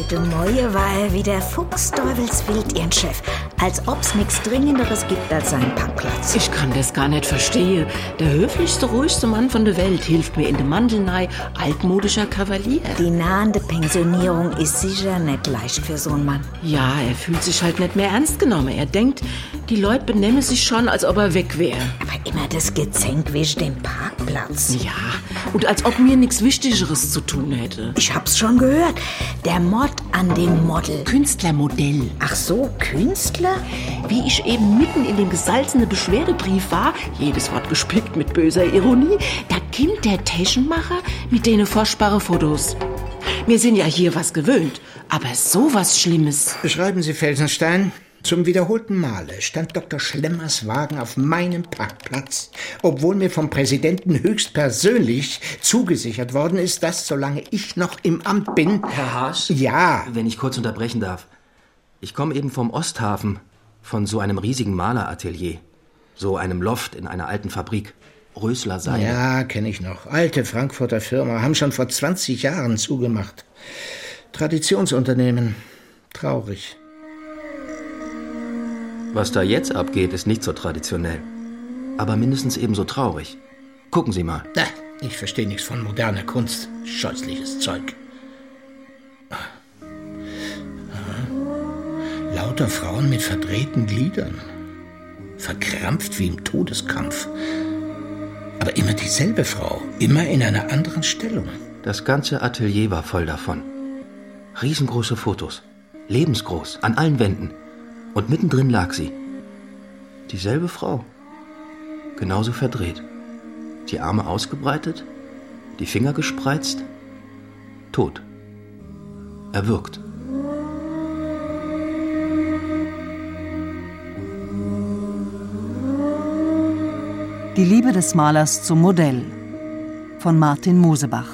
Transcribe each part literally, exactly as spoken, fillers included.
Heute Morgen war er wie der Fuchsteufelswild, ihren Chef. Als ob's nichts Dringenderes gibt als seinen Parkplatz. Ich kann das gar nicht verstehen. Der höflichste, ruhigste Mann von der Welt hilft mir in der Mandelnei, altmodischer Kavalier. Die nahende Pensionierung ist sicher nicht leicht für so einen Mann. Ja, er fühlt sich halt nicht mehr ernst genommen. Er denkt, die Leute benehmen sich schon, als ob er weg wäre. Aber immer das Gezänk wegen dem Parkplatz. Ja, und als ob mir nichts Wichtigeres zu tun hätte. Ich hab's schon gehört. Der Mord an dem Model. Künstlermodell. Ach so, Künstler? Wie ich eben mitten in dem gesalzenen Beschwerdebrief war, jedes Wort gespickt mit böser Ironie, da kommt der Taschenmacher mit denen furchtbaren Fotos. Wir sind ja hier was gewöhnt, aber so was Schlimmes. Beschreiben Sie, Felsenstein. Zum wiederholten Male stand Doktor Schlemmers Wagen auf meinem Parkplatz, obwohl mir vom Präsidenten höchstpersönlich zugesichert worden ist, dass, solange ich noch im Amt bin... Herr Haasch? Ja? Wenn ich kurz unterbrechen darf. Ich komme eben vom Osthafen, von so einem riesigen Maleratelier. So einem Loft in einer alten Fabrik. Rösler Seide. Ja, kenne ich noch. Alte Frankfurter Firma, haben schon vor zwanzig Jahren zugemacht. Traditionsunternehmen. Traurig. Was da jetzt abgeht, ist nicht so traditionell. Aber mindestens ebenso traurig. Gucken Sie mal. Na, ich verstehe nichts von moderner Kunst. Scheußliches Zeug. Aha. Lauter Frauen mit verdrehten Gliedern. Verkrampft wie im Todeskampf. Aber immer dieselbe Frau. Immer in einer anderen Stellung. Das ganze Atelier war voll davon. Riesengroße Fotos. Lebensgroß. An allen Wänden. Und mittendrin lag sie. Dieselbe Frau. Genauso verdreht. Die Arme ausgebreitet, die Finger gespreizt. Tot. Erwürgt. Die Liebe des Malers zum Modell von Martin Mosebach.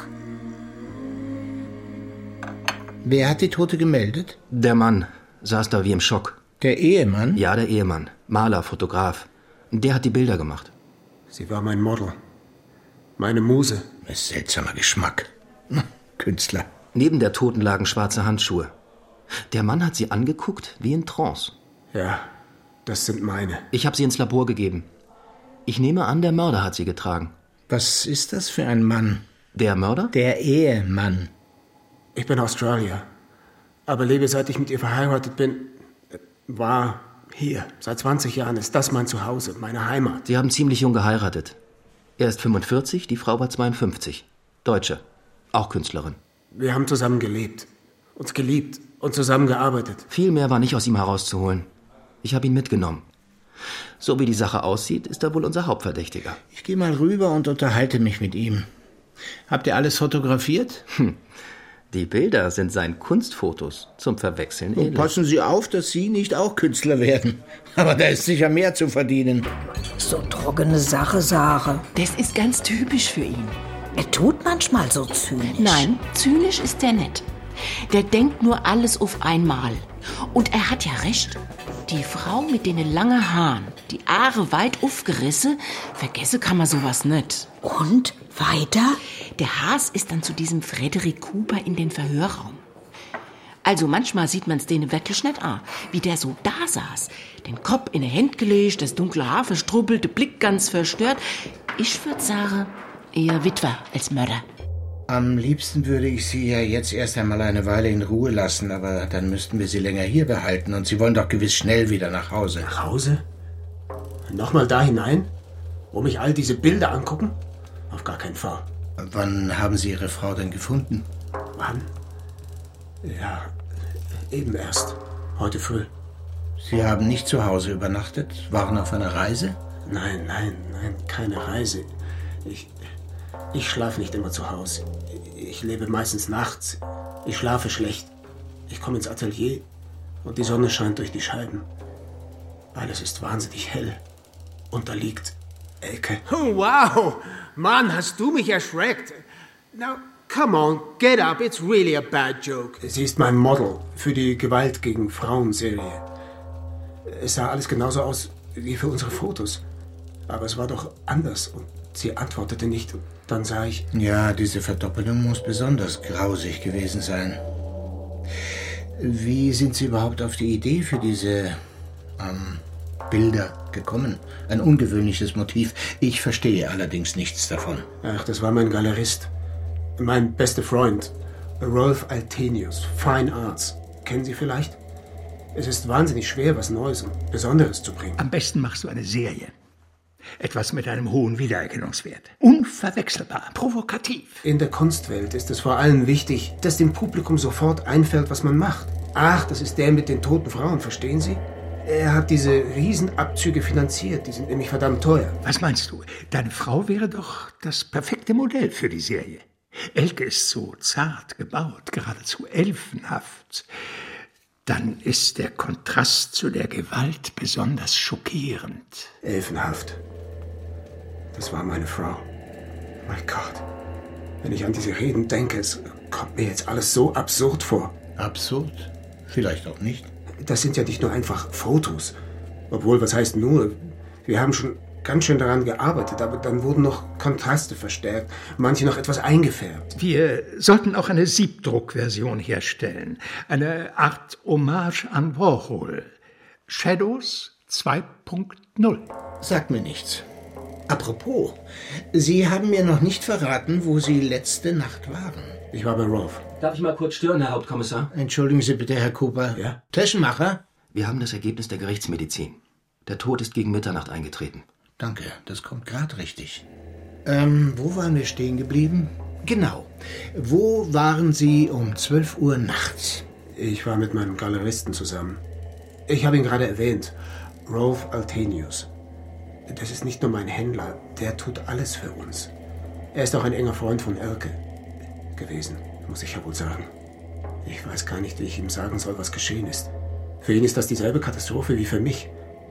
Wer hat die Tote gemeldet? Der Mann saß da wie im Schock. Der Ehemann? Ja, der Ehemann. Maler, Fotograf. Der hat die Bilder gemacht. Sie war mein Model. Meine Muse. Ein seltsamer Geschmack. Na, Künstler. Neben der Toten lagen schwarze Handschuhe. Der Mann hat sie angeguckt wie in Trance. Ja, das sind meine. Ich habe sie ins Labor gegeben. Ich nehme an, der Mörder hat sie getragen. Was ist das für ein Mann? Der Mörder? Der Ehemann. Ich bin Australier. Aber lebe, seit ich mit ihr verheiratet bin, war hier. Seit zwanzig Jahren ist das mein Zuhause, meine Heimat. Sie haben ziemlich jung geheiratet. Er ist fünfundvierzig, die Frau war zweiundfünfzig. Deutsche. Auch Künstlerin. Wir haben zusammen gelebt, uns geliebt und zusammengearbeitet. Viel mehr war nicht aus ihm herauszuholen. Ich habe ihn mitgenommen. So wie die Sache aussieht, ist er wohl unser Hauptverdächtiger. Ich gehe mal rüber und unterhalte mich mit ihm. Habt ihr alles fotografiert? Hm. Die Bilder sind seinen Kunstfotos zum Verwechseln ähnlich. Passen Sie auf, dass Sie nicht auch Künstler werden. Aber da ist sicher mehr zu verdienen. So trockene Sache, Sache. Das ist ganz typisch für ihn. Er tut manchmal so zynisch. Nein, zynisch ist der nicht. Der denkt nur alles auf einmal. Und er hat ja recht. Die Frau mit den langen Haaren, die Haare weit aufgerissen, vergessen kann man sowas nicht. Und? Weiter? Der Haas ist dann zu diesem Frederick Cooper in den Verhörraum. Also manchmal sieht man's denen wirklich nicht an, wie der so da saß. Den Kopf in die Hände gelegt, das dunkle Haar verstrubbelt, der Blick ganz verstört. Ich würde sagen, eher Witwer als Mörder. Am liebsten würde ich Sie ja jetzt erst einmal eine Weile in Ruhe lassen, aber dann müssten wir Sie länger hier behalten und Sie wollen doch gewiss schnell wieder nach Hause. Nach Hause? Nochmal da hinein? Wo mich all diese Bilder angucken? Auf gar keinen Fall. Wann haben Sie Ihre Frau denn gefunden? Wann? Ja, eben erst. Heute früh. Sie haben nicht zu Hause übernachtet? Waren auf einer Reise? Nein, nein, nein, keine Reise. Ich, ich schlafe nicht immer zu Hause. Ich lebe meistens nachts. Ich schlafe schlecht. Ich komme ins Atelier und die Sonne scheint durch die Scheiben. Alles ist wahnsinnig hell. Und da liegt Elke. Oh, wow! Mann, hast du mich erschreckt. Now, come on, get up. It's really a bad joke. Sie ist mein Model für die Gewalt gegen Frauen-Serie. Es sah alles genauso aus wie für unsere Fotos. Aber es war doch anders und sie antwortete nicht. Und dann sah ich... Ja, diese Verdoppelung muss besonders grausig gewesen sein. Wie sind Sie überhaupt auf die Idee für diese ähm, Bilder gekommen? Ein ungewöhnliches Motiv. Ich verstehe allerdings nichts davon. Ach, das war mein Galerist. Mein bester Freund, Rolf Altenius, Fine Arts. Kennen Sie vielleicht? Es ist wahnsinnig schwer, was Neues und Besonderes zu bringen. Am besten machst du eine Serie. Etwas mit einem hohen Wiedererkennungswert. Unverwechselbar, provokativ. In der Kunstwelt ist es vor allem wichtig, dass dem Publikum sofort einfällt, was man macht. Ach, das ist der mit den toten Frauen, verstehen Sie? Er hat diese Riesenabzüge finanziert, die sind nämlich verdammt teuer. Was meinst du? Deine Frau wäre doch das perfekte Modell für die Serie. Elke ist so zart gebaut, geradezu elfenhaft. Dann ist der Kontrast zu der Gewalt besonders schockierend. Elfenhaft. Das war meine Frau. Mein Gott. Wenn ich an diese Reden denke, es kommt mir jetzt alles so absurd vor. Absurd? Vielleicht auch nicht. Das sind ja nicht nur einfach Fotos. Obwohl, was heißt nur? Wir haben schon ganz schön daran gearbeitet, aber dann wurden noch Kontraste verstärkt, manche noch etwas eingefärbt. Wir sollten auch eine Siebdruckversion herstellen. Eine Art Hommage an Warhol. Shadows zwei Punkt null. Sagt mir nichts. Apropos, Sie haben mir noch nicht verraten, wo Sie letzte Nacht waren. Ich war bei Rolf. Darf ich mal kurz stören, Herr Hauptkommissar? Entschuldigen Sie bitte, Herr Cooper. Ja? Taschenmacher? Wir haben das Ergebnis der Gerichtsmedizin. Der Tod ist gegen Mitternacht eingetreten. Danke, das kommt gerade richtig. Ähm, wo waren wir stehen geblieben? Genau. Wo waren Sie um zwölf Uhr nachts? Ich war mit meinem Galeristen zusammen. Ich habe ihn gerade erwähnt. Rolf Altenius. Das ist nicht nur mein Händler, der tut alles für uns. Er ist auch ein enger Freund von Elke gewesen, muss ich ja wohl sagen. Ich weiß gar nicht, wie ich ihm sagen soll, was geschehen ist. Für ihn ist das dieselbe Katastrophe wie für mich.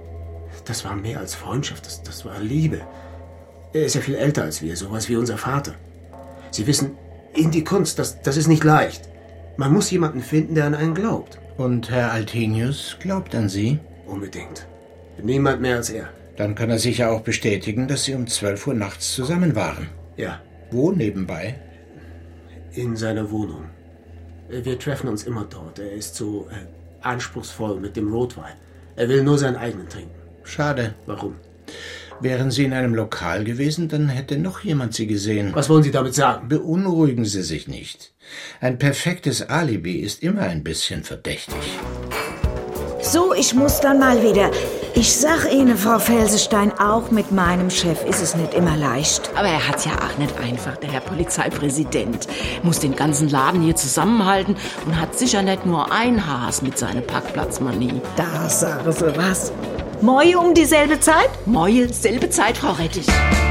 Das war mehr als Freundschaft, das, das war Liebe. Er ist ja viel älter als wir, sowas wie unser Vater. Sie wissen, in die Kunst, das, das ist nicht leicht. Man muss jemanden finden, der an einen glaubt. Und Herr Altenius glaubt an Sie? Unbedingt. Niemand mehr als er. Dann kann er sicher auch bestätigen, dass Sie um zwölf Uhr nachts zusammen waren. Ja. Wo nebenbei? In seiner Wohnung. Wir treffen uns immer dort. Er ist so äh, anspruchsvoll mit dem Rotwein. Er will nur seinen eigenen trinken. Schade. Warum? Wären Sie in einem Lokal gewesen, dann hätte noch jemand Sie gesehen. Was wollen Sie damit sagen? Beunruhigen Sie sich nicht. Ein perfektes Alibi ist immer ein bisschen verdächtig. So, ich muss dann mal wieder. Ich sag Ihnen, Frau Felsestein, auch mit meinem Chef ist es nicht immer leicht. Aber er hat's ja auch nicht einfach, der Herr Polizeipräsident. Muss den ganzen Laden hier zusammenhalten und hat sicher nicht nur ein Haas mit seiner Parkplatzmanie. Da sagen Sie was. Moi um dieselbe Zeit? Moi, selbe Zeit, Frau Rettich.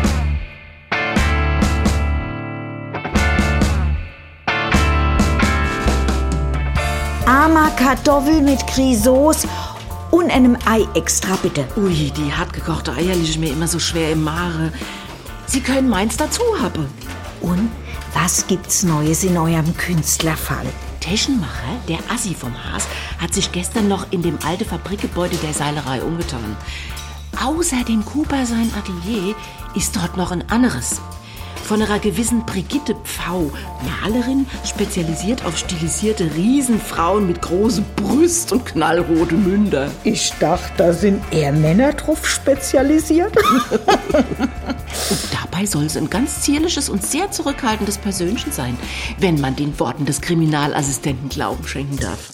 Armer Kartoffel mit Grisauce und einem Ei extra, bitte. Ui, die hartgekochte Eier liegen mir immer so schwer im Magen. Sie können meins dazu haben. Und was gibt's Neues in eurem Künstlerfall? Taschenmacher, der Assi vom Haas, hat sich gestern noch in dem alten Fabrikgebäude der Seilerei umgetan. Außer dem Cooper sein Atelier ist dort noch ein anderes. Von einer gewissen Brigitte Pfau, Malerin, spezialisiert auf stilisierte Riesenfrauen mit großen Brüsten und knallrote Münder. Ich dachte, da sind eher Männer drauf spezialisiert. Und dabei soll es ein ganz zierliches und sehr zurückhaltendes Persönchen sein, wenn man den Worten des Kriminalassistenten Glauben schenken darf.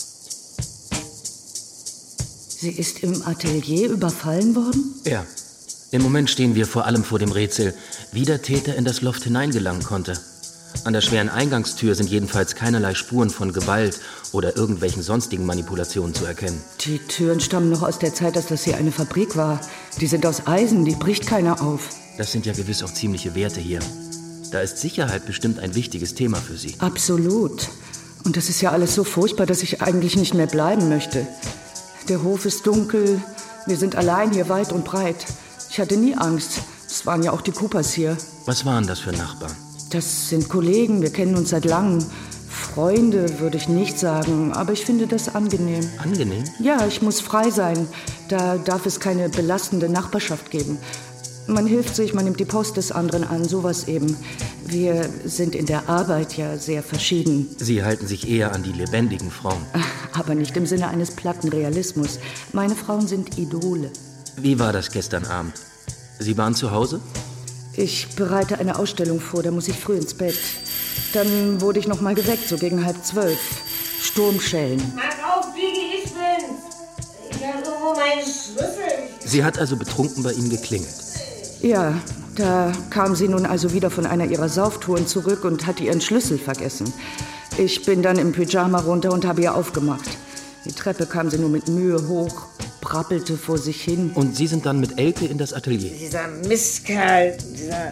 Sie ist im Atelier überfallen worden? Ja. Im Moment stehen wir vor allem vor dem Rätsel, wie der Täter in das Loft hineingelangen konnte. An der schweren Eingangstür sind jedenfalls keinerlei Spuren von Gewalt oder irgendwelchen sonstigen Manipulationen zu erkennen. Die Türen stammen noch aus der Zeit, dass das hier eine Fabrik war. Die sind aus Eisen, die bricht keiner auf. Das sind ja gewiss auch ziemliche Werte hier. Da ist Sicherheit bestimmt ein wichtiges Thema für Sie. Absolut. Und das ist ja alles so furchtbar, dass ich eigentlich nicht mehr bleiben möchte. Der Hof ist dunkel, wir sind allein hier weit und breit. Ich hatte nie Angst. Es waren ja auch die Coopers hier. Was waren das für Nachbarn? Das sind Kollegen, wir kennen uns seit langem. Freunde würde ich nicht sagen, aber ich finde das angenehm. Angenehm? Ja, ich muss frei sein. Da darf es keine belastende Nachbarschaft geben. Man hilft sich, man nimmt die Post des anderen an, sowas eben. Wir sind in der Arbeit ja sehr verschieden. Sie halten sich eher an die lebendigen Frauen. Aber nicht im Sinne eines platten Realismus. Meine Frauen sind Idole. Wie war das gestern Abend? Sie waren zu Hause? Ich bereite eine Ausstellung vor, da muss ich früh ins Bett. Dann wurde ich noch mal geweckt, so gegen halb zwölf. Sturmschellen. Mach auf, Biggie, ich bin's. Ich habe irgendwo meinen Schlüssel. Sie hat also betrunken bei Ihnen geklingelt? Ja, da kam sie nun also wieder von einer ihrer Sauftouren zurück und hatte ihren Schlüssel vergessen. Ich bin dann im Pyjama runter und habe ihr aufgemacht. Die Treppe kam sie nur mit Mühe hoch, brappelte vor sich hin. Und Sie sind dann mit Elke in das Atelier? Dieser Mistkerl, dieser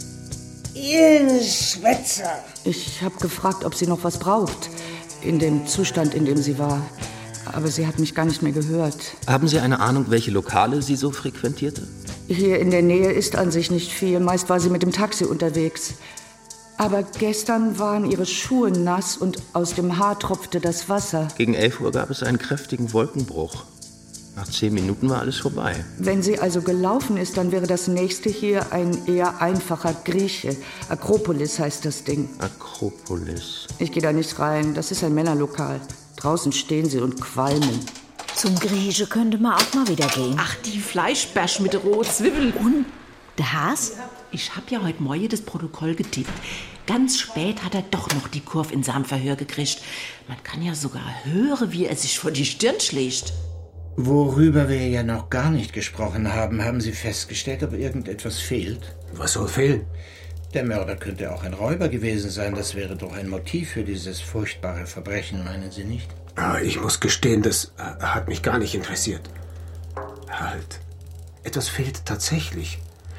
Schwätzer. Ich habe gefragt, ob sie noch was braucht, in dem Zustand, in dem sie war. Aber sie hat mich gar nicht mehr gehört. Haben Sie eine Ahnung, welche Lokale sie so frequentierte? Hier in der Nähe ist an sich nicht viel. Meist war sie mit dem Taxi unterwegs. Aber gestern waren ihre Schuhe nass und aus dem Haar tropfte das Wasser. Gegen elf Uhr gab es einen kräftigen Wolkenbruch. Nach zehn Minuten war alles vorbei. Wenn sie also gelaufen ist, dann wäre das nächste hier ein eher einfacher Grieche. Akropolis heißt das Ding. Akropolis. Ich gehe da nicht rein. Das ist ein Männerlokal. Draußen stehen sie und qualmen. Zum Grieche könnte man auch mal wieder gehen. Ach, die Fleischbärsch mit Rotzwiebel. Und der Has? Ich hab ja heute Morgen das Protokoll getippt. Ganz spät hat er doch noch die Kurve in seinem Verhör gekriegt. Man kann ja sogar hören, wie er sich vor die Stirn schlägt. Worüber wir ja noch gar nicht gesprochen haben, haben Sie festgestellt, ob irgendetwas fehlt? Was soll fehlen? Der Mörder könnte auch ein Räuber gewesen sein. Das wäre doch ein Motiv für dieses furchtbare Verbrechen, meinen Sie nicht? Aber ich muss gestehen, das äh, hat mich gar nicht interessiert. Halt. Etwas fehlt tatsächlich.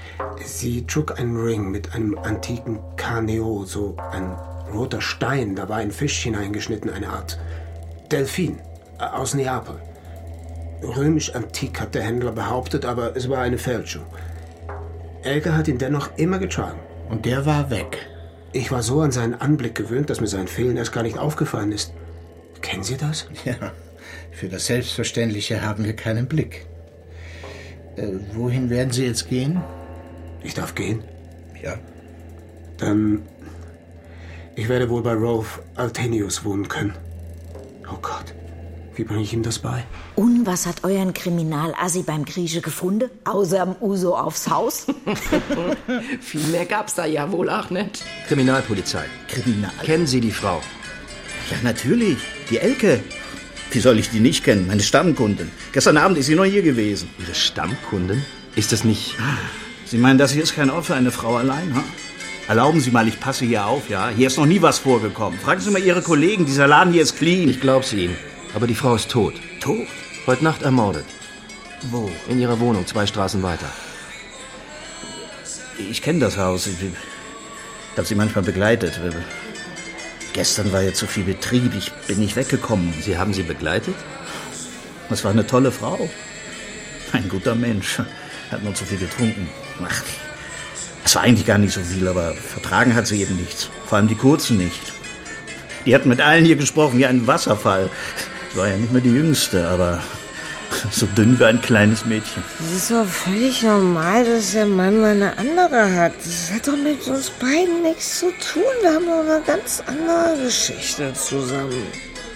Sie trug einen Ring mit einem antiken Karneo, so ein roter Stein. Da war ein Fisch hineingeschnitten, eine Art Delfin äh, aus Neapel. Römisch-antik hat der Händler behauptet, aber es war eine Fälschung. Elke hat ihn dennoch immer getragen. Und der war weg. Ich war so an seinen Anblick gewöhnt, dass mir sein Fehlen erst gar nicht aufgefallen ist. Kennen Sie das? Ja, für das Selbstverständliche haben wir keinen Blick. Äh, wohin werden Sie jetzt gehen? Ich darf gehen? Ja. Dann... Ich werde wohl bei Rolf Altenius wohnen können. Oh Gott, wie bringe ich ihm das bei? Und was hat euren Kriminalassi beim Grieche gefunden? Außer dem Uso aufs Haus? Viel mehr gab's da ja wohl auch nicht. Kriminalpolizei. Kriminal? Kennen Sie die Frau? Ja, natürlich. Die Elke. Wie soll ich die nicht kennen? Meine Stammkundin. Gestern Abend ist sie noch hier gewesen. Ihre Stammkundin? Ist das nicht... Sie meinen, das hier ist kein Ort für eine Frau allein, ha? Erlauben Sie mal, ich passe hier auf, ja? Hier ist noch nie was vorgekommen. Fragen Sie mal Ihre Kollegen, dieser Laden hier ist clean. Ich glaub's Ihnen. Aber die Frau ist tot. Tot? Heute Nacht ermordet. Wo? In ihrer Wohnung, zwei Straßen weiter. Ich kenne das Haus. Ich habe sie manchmal begleitet. Gestern war ja zu viel Betrieb. Ich bin nicht weggekommen. Sie haben sie begleitet? Das war eine tolle Frau. Ein guter Mensch. Hat nur zu viel getrunken. Ach, das war eigentlich gar nicht so viel, aber vertragen hat sie eben nichts. Vor allem die Kurzen nicht. Die hatten mit allen hier gesprochen wie ein Wasserfall. Sie war ja nicht mehr die Jüngste, aber so dünn wie ein kleines Mädchen. Das ist doch völlig normal, dass der Mann mal eine andere hat. Das hat doch mit uns beiden nichts zu tun. Wir haben doch eine ganz andere Geschichte zusammen.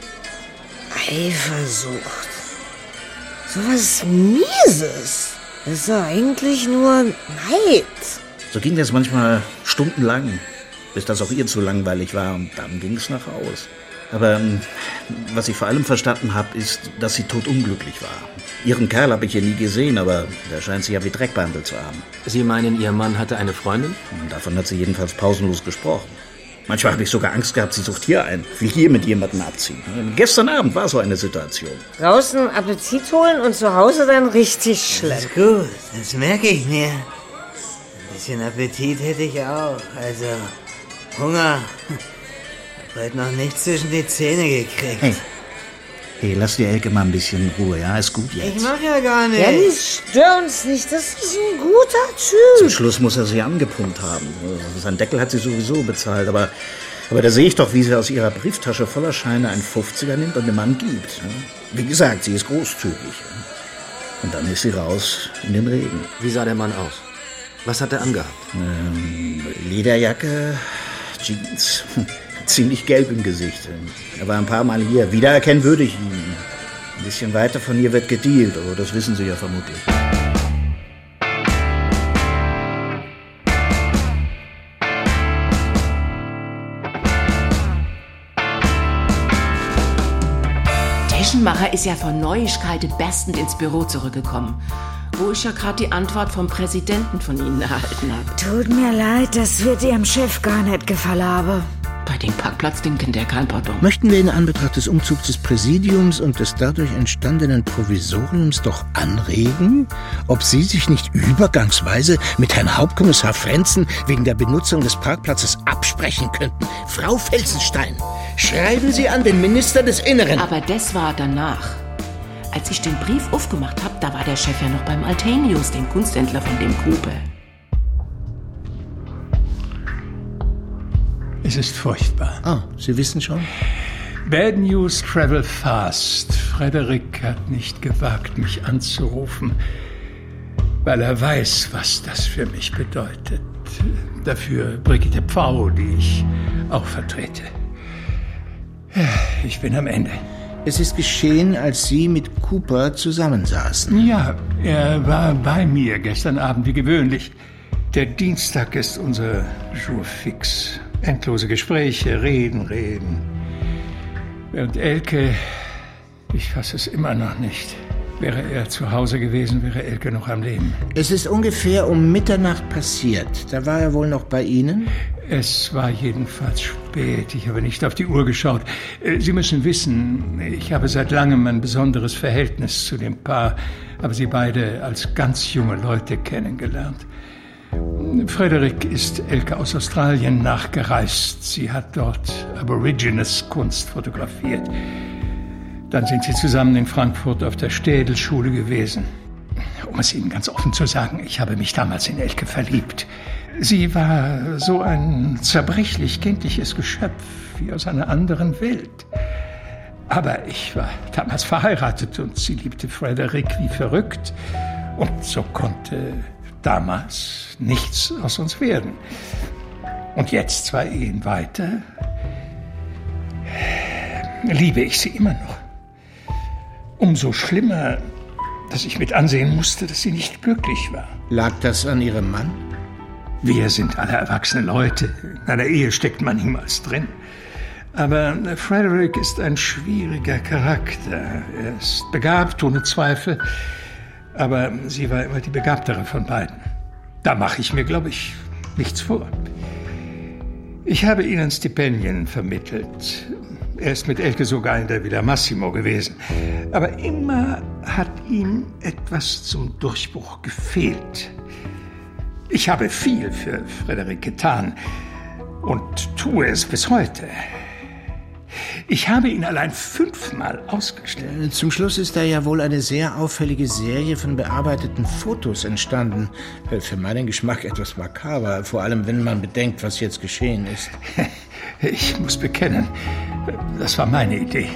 Eifersucht. So was Mieses. Das ist doch eigentlich nur Neid. So ging das manchmal stundenlang, bis das auch ihr zu langweilig war und dann ging es nach Haus. Aber was ich vor allem verstanden habe, ist, dass sie totunglücklich war. Ihren Kerl habe ich hier nie gesehen, aber der scheint sie ja wie Dreck behandelt zu haben. Sie meinen, Ihr Mann hatte eine Freundin? Davon hat sie jedenfalls pausenlos gesprochen. Manchmal habe ich sogar Angst gehabt, sie sucht hier ein, will hier mit jemandem abziehen. Gestern Abend war so eine Situation. Draußen Appetit holen und zu Hause dann richtig schlecht. Das ist gut, das merke ich mir. Ein bisschen Appetit hätte ich auch, also Hunger. Hab heute noch nichts zwischen die Zähne gekriegt. Hey, hey, lass die Elke mal ein bisschen in Ruhe, ja? Ist gut jetzt. Ich mach ja gar nichts. Dennis, stör uns nicht, das ist ein guter Typ. Zum Schluss muss er sie angepumpt haben. Sein Deckel hat sie sowieso bezahlt, aber, aber da sehe ich doch, wie sie aus ihrer Brieftasche voller Scheine einen Fünfziger nimmt und dem Mann gibt. Wie gesagt, sie ist großzügig. Und dann ist sie raus in den Regen. Wie sah der Mann aus? Was hat er angehabt? Ähm, Lederjacke, Jeans, ziemlich gelb im Gesicht. Er war ein paar Mal hier. Wiedererkennen würde ich ihn. Ein bisschen weiter von hier wird gedealt, aber das wissen Sie ja vermutlich. Taschenmacher ist ja von Neuigkeiten berstend ins Büro zurückgekommen, wo ich ja gerade die Antwort vom Präsidenten von Ihnen erhalten habe. Tut mir leid, das wird Ihrem Chef gar nicht gefallen haben. Bei dem Parkplatzding kennt er kein Pardon. Möchten wir in Anbetracht des Umzugs des Präsidiums und des dadurch entstandenen Provisoriums doch anregen, ob Sie sich nicht übergangsweise mit Herrn Hauptkommissar Frenzen wegen der Benutzung des Parkplatzes absprechen könnten? Frau Felsenstein, schreiben Sie an den Minister des Inneren. Aber das war danach. Als ich den Brief aufgemacht habe, da war der Chef ja noch beim Altenius, dem Kunsthändler von dem Cooper. Es ist furchtbar. Ah, Sie wissen schon? Bad news travel fast. Frederick hat nicht gewagt, mich anzurufen, weil er weiß, was das für mich bedeutet. Dafür Brigitte Pfau, die ich auch vertrete. Ich bin am Ende. Es ist geschehen, als Sie mit Cooper zusammensaßen. Ja, er war bei mir gestern Abend wie gewöhnlich. Der Dienstag ist unser Jour fix. Endlose Gespräche, reden, reden. Während Elke, ich fasse es immer noch nicht. Wäre er zu Hause gewesen, wäre Elke noch am Leben. Es ist ungefähr um Mitternacht passiert. Da war er wohl noch bei Ihnen? Es war jedenfalls spät. Ich habe nicht auf die Uhr geschaut. Sie müssen wissen, ich habe seit langem ein besonderes Verhältnis zu dem Paar, habe sie beide als ganz junge Leute kennengelernt. Frederick ist Elke aus Australien nachgereist. Sie hat dort Aborigines-Kunst fotografiert. Dann sind sie zusammen in Frankfurt auf der Städelschule gewesen. Um es Ihnen ganz offen zu sagen, ich habe mich damals in Elke verliebt. Sie war so ein zerbrechlich kindliches Geschöpf, wie aus einer anderen Welt. Aber ich war damals verheiratet und sie liebte Frederick wie verrückt. Und so konnte damals nichts aus uns werden. Und jetzt, zwei Ehen weiter, liebe ich sie immer noch. Umso schlimmer, dass ich mit ansehen musste, dass sie nicht glücklich war. Lag das an Ihrem Mann? Wir sind alle erwachsene Leute. In einer Ehe steckt man niemals drin. Aber Frederick ist ein schwieriger Charakter. Er ist begabt, ohne Zweifel. Aber sie war immer die begabtere von beiden. Da mache ich mir, glaube ich, nichts vor. Ich habe ihnen Stipendien vermittelt. Er ist mit Elke sogar in der Villa Massimo gewesen. Aber immer hat ihm etwas zum Durchbruch gefehlt. Ich habe viel für Frederick getan und tue es bis heute. Ich habe ihn allein fünfmal ausgestellt. Zum Schluss ist da ja wohl eine sehr auffällige Serie von bearbeiteten Fotos entstanden. Für meinen Geschmack etwas makaber, vor allem wenn man bedenkt, was jetzt geschehen ist. Ich muss bekennen, das war meine Idee.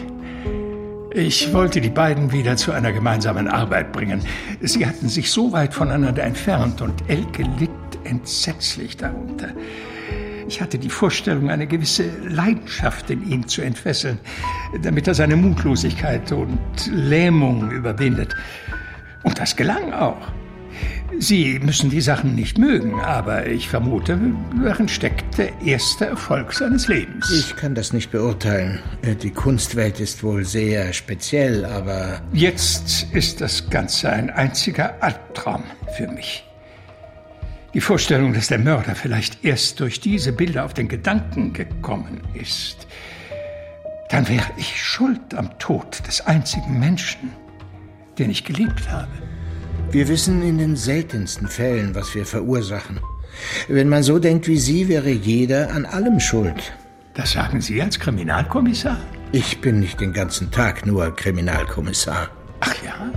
Ich wollte die beiden wieder zu einer gemeinsamen Arbeit bringen. Sie hatten sich so weit voneinander entfernt und Elke litt entsetzlich darunter. Ich hatte die Vorstellung, eine gewisse Leidenschaft in ihm zu entfesseln, damit er seine Mutlosigkeit und Lähmung überwindet. Und das gelang auch. Sie müssen die Sachen nicht mögen, aber ich vermute, darin steckt der erste Erfolg seines Lebens. Ich kann das nicht beurteilen. Die Kunstwelt ist wohl sehr speziell, aber... Jetzt ist das Ganze ein einziger Albtraum für mich. Die Vorstellung, dass der Mörder vielleicht erst durch diese Bilder auf den Gedanken gekommen ist. Dann wäre ich schuld am Tod des einzigen Menschen, den ich geliebt habe. Wir wissen in den seltensten Fällen, was wir verursachen. Wenn man so denkt wie Sie, wäre jeder an allem schuld. Das sagen Sie als Kriminalkommissar? Ich bin nicht den ganzen Tag nur Kriminalkommissar. Ach ja?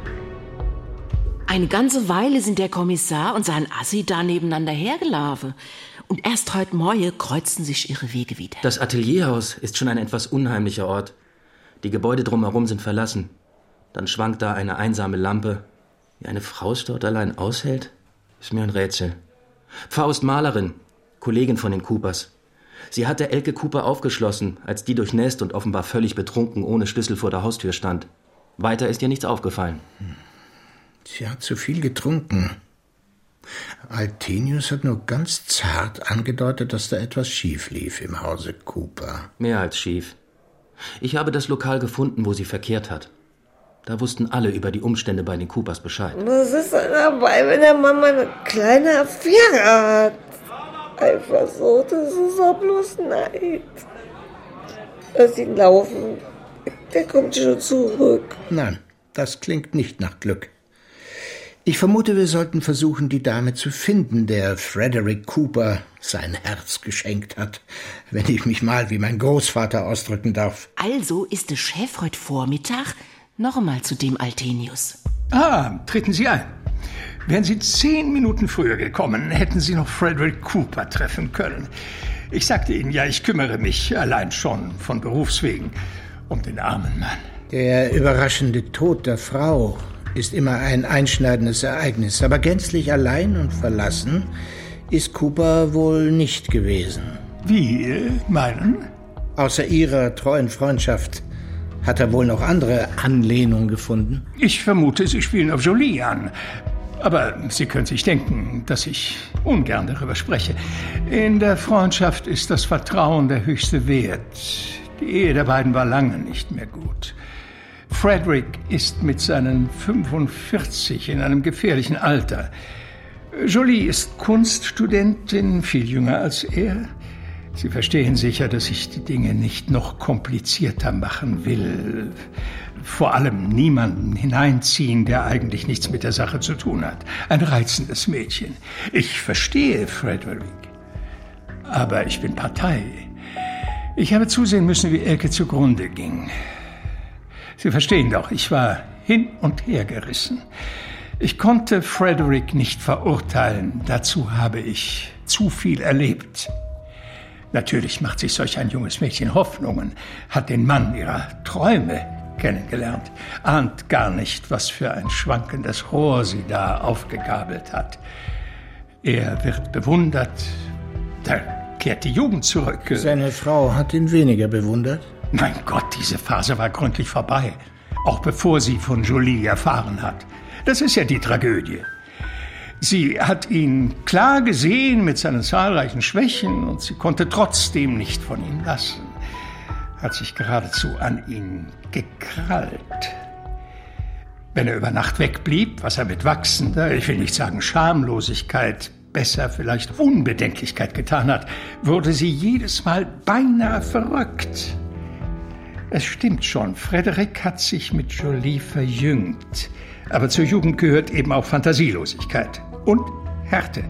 Eine ganze Weile sind der Kommissar und sein Assi da nebeneinander hergelaufen. Und erst heute Morgen kreuzten sich ihre Wege wieder. Das Atelierhaus ist schon ein etwas unheimlicher Ort. Die Gebäude drumherum sind verlassen. Dann schwankt da eine einsame Lampe. Wie eine Frau es dort allein aushält? Ist mir ein Rätsel. Faust Malerin, Kollegin von den Coopers. Sie hatte Elke Cooper aufgeschlossen, als die durchnässt und offenbar völlig betrunken ohne Schlüssel vor der Haustür stand. Weiter ist ihr nichts aufgefallen. Sie hat zu viel getrunken. Althenius hat nur ganz zart angedeutet, dass da etwas schief lief im Hause Cooper. Mehr als schief. Ich habe das Lokal gefunden, wo sie verkehrt hat. Da wussten alle über die Umstände bei den Coopers Bescheid. Was ist denn dabei, wenn der Mann mal eine kleine Affäre hat? Eifersucht, das ist doch bloß Neid. Lass ihn laufen. Der kommt schon zurück. Nein, das klingt nicht nach Glück. Ich vermute, wir sollten versuchen, die Dame zu finden, der Frederick Cooper sein Herz geschenkt hat, wenn ich mich mal wie mein Großvater ausdrücken darf. Also ist der Chef heute Vormittag noch einmal zu dem Althenius. Ah, treten Sie ein. Wären Sie zehn Minuten früher gekommen, hätten Sie noch Frederick Cooper treffen können. Ich sagte Ihnen ja, ich kümmere mich allein schon von Berufswegen um den armen Mann. Der überraschende Tod der Frau ist immer ein einschneidendes Ereignis, aber gänzlich allein und verlassen ist Cooper wohl nicht gewesen. Wie äh, meinen? Außer ihrer treuen Freundschaft hat er wohl noch andere Anlehnungen gefunden? Ich vermute, Sie spielen auf Jolie an. Aber Sie können sich denken, dass ich ungern darüber spreche. In der Freundschaft ist das Vertrauen der höchste Wert. Die Ehe der beiden war lange nicht mehr gut. Frederick ist mit seinen fünfundvierzig in einem gefährlichen Alter. Jolie ist Kunststudentin, viel jünger als er. Sie verstehen sicher, dass ich die Dinge nicht noch komplizierter machen will. Vor allem niemanden hineinziehen, der eigentlich nichts mit der Sache zu tun hat. Ein reizendes Mädchen. Ich verstehe Frederick. Aber ich bin Partei. Ich habe zusehen müssen, wie Elke zugrunde ging. Sie verstehen doch, ich war hin und her gerissen. Ich konnte Frederick nicht verurteilen. Dazu habe ich zu viel erlebt. Natürlich macht sich solch ein junges Mädchen Hoffnungen, hat den Mann ihrer Träume kennengelernt, ahnt gar nicht, was für ein schwankendes Rohr sie da aufgegabelt hat. Er wird bewundert, da kehrt die Jugend zurück. Seine Frau hat ihn weniger bewundert? Mein Gott, diese Phase war gründlich vorbei, auch bevor sie von Jolie erfahren hat. Das ist ja die Tragödie. Sie hat ihn klar gesehen mit seinen zahlreichen Schwächen und sie konnte trotzdem nicht von ihm lassen. Hat sich geradezu an ihn gekrallt. Wenn er über Nacht wegblieb, was er mit wachsender, ich will nicht sagen Schamlosigkeit, besser vielleicht Unbedenklichkeit getan hat, wurde sie jedes Mal beinahe verrückt. Es stimmt schon, Frederick hat sich mit Jolie verjüngt. Aber zur Jugend gehört eben auch Fantasielosigkeit und Härte.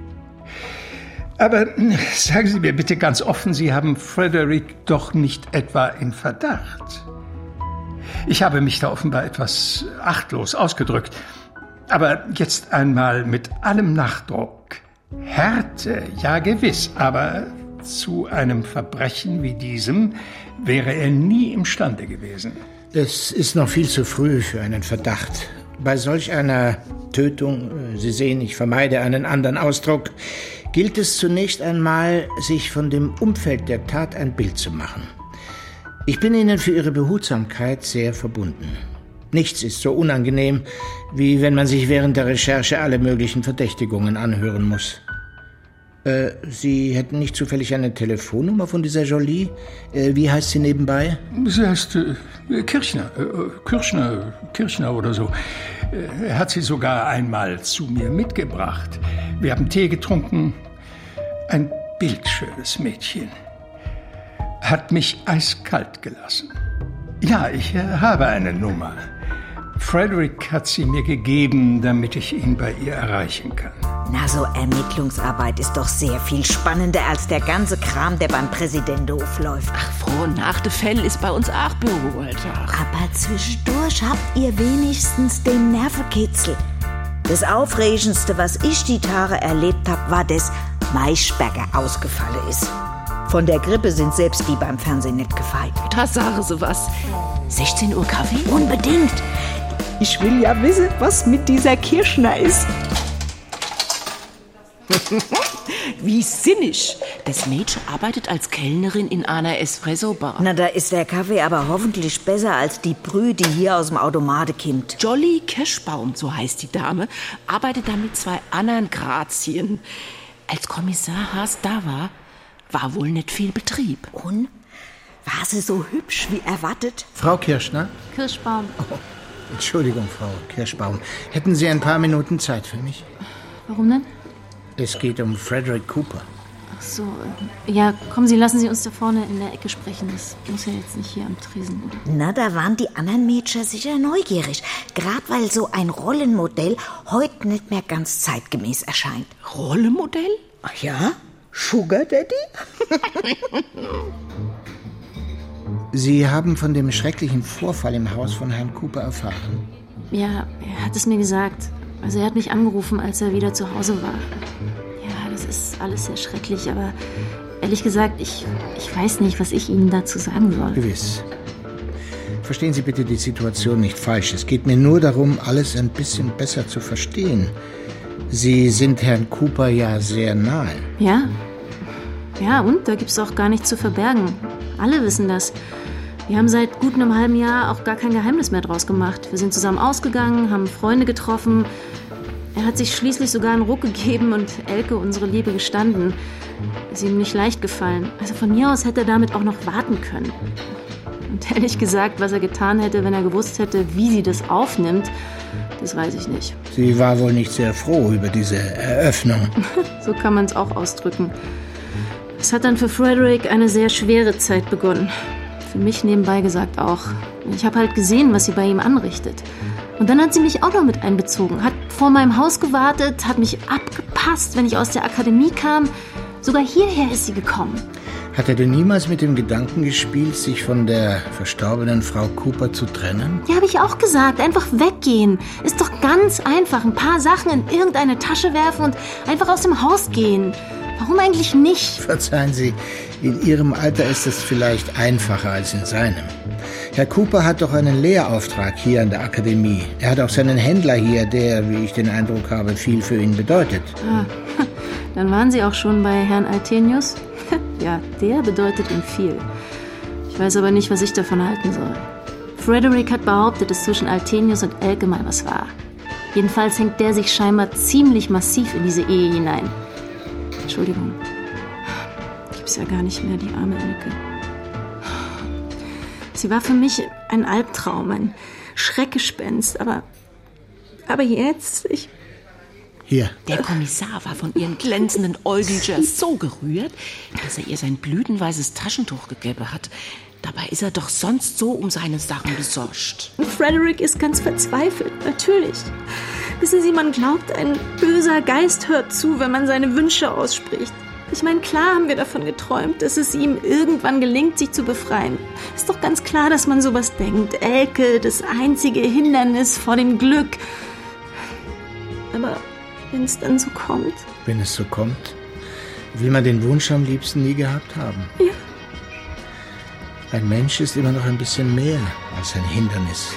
Aber sagen Sie mir bitte ganz offen, Sie haben Frederick doch nicht etwa in Verdacht. Ich habe mich da offenbar etwas achtlos ausgedrückt. Aber jetzt einmal mit allem Nachdruck. Härte, ja gewiss, aber zu einem Verbrechen wie diesem wäre er nie imstande gewesen. Es ist noch viel zu früh für einen Verdacht. Bei solch einer Tötung, Sie sehen, ich vermeide einen anderen Ausdruck, gilt es zunächst einmal, sich von dem Umfeld der Tat ein Bild zu machen. Ich bin Ihnen für Ihre Behutsamkeit sehr verbunden. Nichts ist so unangenehm, wie wenn man sich während der Recherche alle möglichen Verdächtigungen anhören muss. Äh, Sie hätten nicht zufällig eine Telefonnummer von dieser Jolie? Äh, wie heißt sie nebenbei? Sie heißt äh, Kirchner, äh, Kirchner, Kirchner oder so. Äh, er hat sie sogar einmal zu mir mitgebracht. Wir haben Tee getrunken. Ein bildschönes Mädchen. Hat mich eiskalt gelassen. Ja, ich äh, habe eine Nummer. Frederick hat sie mir gegeben, damit ich ihn bei ihr erreichen kann. Na, so Ermittlungsarbeit ist doch sehr viel spannender als der ganze Kram, der beim Präsidentenhof läuft. Ach, froh nach de Fell ist bei uns auch Büroalltag. Aber zwischendurch habt ihr wenigstens den Nervenkitzel. Das Aufregendste, was ich die Tage erlebt hab, war, dass Maischberger ausgefallen ist. Von der Grippe sind selbst die beim Fernsehen nicht gefeit. Da sagen sie was. sechzehn Uhr Kaffee? Unbedingt. Ich will ja wissen, was mit dieser Kirschner ist. Wie sinnig. Das Mädchen arbeitet als Kellnerin in einer Espresso-Bar. Na, da ist der Kaffee aber hoffentlich besser als die Brühe, die hier aus dem Automate kommt. Jolly Kirschbaum, so heißt die Dame, arbeitet da mit zwei anderen Grazien. Als Kommissar Haas da war, war wohl nicht viel Betrieb. Und? War sie so hübsch wie erwartet? Frau Kirschner? Kirschbaum. Oh, Entschuldigung, Frau Kirschbaum. Hätten Sie ein paar Minuten Zeit für mich? Warum denn? Es geht um Frederick Cooper. Ach so, ja, kommen Sie, lassen Sie uns da vorne in der Ecke sprechen. Das muss ja jetzt nicht hier am Tresen, oder? Na, da waren die anderen Mädchen sicher neugierig. Gerade weil so ein Rollenmodell heute nicht mehr ganz zeitgemäß erscheint. Rollenmodell? Ach ja? Sugar Daddy? Sie haben von dem schrecklichen Vorfall im Haus von Herrn Cooper erfahren? Ja, er hat es mir gesagt. Also er hat mich angerufen, als er wieder zu Hause war. Ja, das ist alles sehr schrecklich, aber ehrlich gesagt, ich, ich weiß nicht, was ich Ihnen dazu sagen soll. Gewiss. Verstehen Sie bitte die Situation nicht falsch. Es geht mir nur darum, alles ein bisschen besser zu verstehen. Sie sind Herrn Cooper ja sehr nahe. Ja? Ja, und? Da gibt's auch gar nichts zu verbergen. Alle wissen das. Wir haben seit gut einem halben Jahr auch gar kein Geheimnis mehr draus gemacht. Wir sind zusammen ausgegangen, haben Freunde getroffen. Er hat sich schließlich sogar einen Ruck gegeben und Elke unsere Liebe gestanden. Ist ihm nicht leicht gefallen. Also von mir aus hätte er damit auch noch warten können. Und ehrlich gesagt, was er getan hätte, wenn er gewusst hätte, wie sie das aufnimmt, das weiß ich nicht. Sie war wohl nicht sehr froh über diese Eröffnung. So kann man es auch ausdrücken. Es hat dann für Frederick eine sehr schwere Zeit begonnen. Für mich nebenbei gesagt auch. Ich habe halt gesehen, was sie bei ihm anrichtet. Und dann hat sie mich auch noch mit einbezogen. Hat vor meinem Haus gewartet, hat mich abgepasst, wenn ich aus der Akademie kam. Sogar hierher ist sie gekommen. Hat er denn niemals mit dem Gedanken gespielt, sich von der verstorbenen Frau Cooper zu trennen? Ja, habe ich auch gesagt. Einfach weggehen. Ist doch ganz einfach. Ein paar Sachen in irgendeine Tasche werfen und einfach aus dem Haus gehen. Warum eigentlich nicht? Verzeihen Sie, in Ihrem Alter ist es vielleicht einfacher als in seinem. Herr Cooper hat doch einen Lehrauftrag hier an der Akademie. Er hat auch seinen Händler hier, der, wie ich den Eindruck habe, viel für ihn bedeutet. Ah, dann waren Sie auch schon bei Herrn Altenius? Ja, der bedeutet ihm viel. Ich weiß aber nicht, was ich davon halten soll. Frederick hat behauptet, dass zwischen Altenius und Elke mal was war. Jedenfalls hängt der sich scheinbar ziemlich massiv in diese Ehe hinein. Entschuldigung. Gibt's ja gar nicht mehr, die arme Elke. Sie war für mich ein Albtraum, ein Schreckgespenst, aber... Aber jetzt, ich... Hier. Der Kommissar war von ihren glänzenden Äugelchen so gerührt, dass er ihr sein blütenweißes Taschentuch gegeben hat. Dabei ist er doch sonst so um seine Sachen besorgt. Frederick ist ganz verzweifelt, natürlich. Wissen Sie, man glaubt, ein böser Geist hört zu, wenn man seine Wünsche ausspricht. Ich meine, klar haben wir davon geträumt, dass es ihm irgendwann gelingt, sich zu befreien. Ist doch ganz klar, dass man sowas denkt. Elke, das einzige Hindernis vor dem Glück. Aber wenn es dann so kommt... Wenn es so kommt, will man den Wunsch am liebsten nie gehabt haben. Ja. Ein Mensch ist immer noch ein bisschen mehr als ein Hindernis.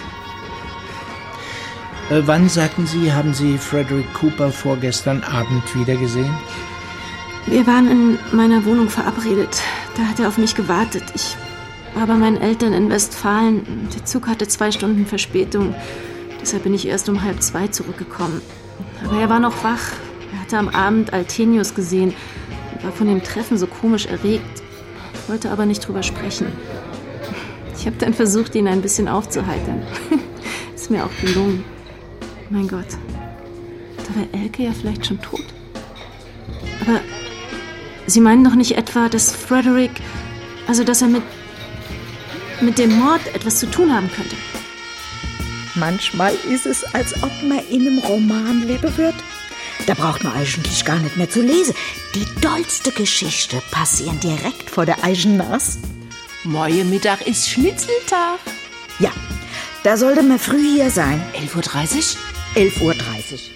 Äh, wann, sagten Sie, haben Sie Frederick Cooper vorgestern Abend wiedergesehen? Wir waren in meiner Wohnung verabredet. Da hat er auf mich gewartet. Ich war bei meinen Eltern in Westfalen. Der Zug hatte zwei Stunden Verspätung. Deshalb bin ich erst um halb zwei zurückgekommen. Aber er war noch wach. Er hatte am Abend Altenius gesehen und war von dem Treffen so komisch erregt. Ich wollte aber nicht drüber sprechen. Ich habe dann versucht, ihn ein bisschen aufzuheitern. Ist mir auch gelungen. Mein Gott, da war Elke ja vielleicht schon tot. Aber Sie meinen doch nicht etwa, dass Frederick, also dass er mit, mit dem Mord etwas zu tun haben könnte? Manchmal ist es, als ob man in einem Roman leben wird. Da braucht man eigentlich gar nicht mehr zu lesen. Die dollste Geschichte passieren direkt vor der eigenen Nase. Morgen Mittag ist Schnitzeltag. Ja, da sollte man früh hier sein. elf Uhr dreißig? elf Uhr dreißig.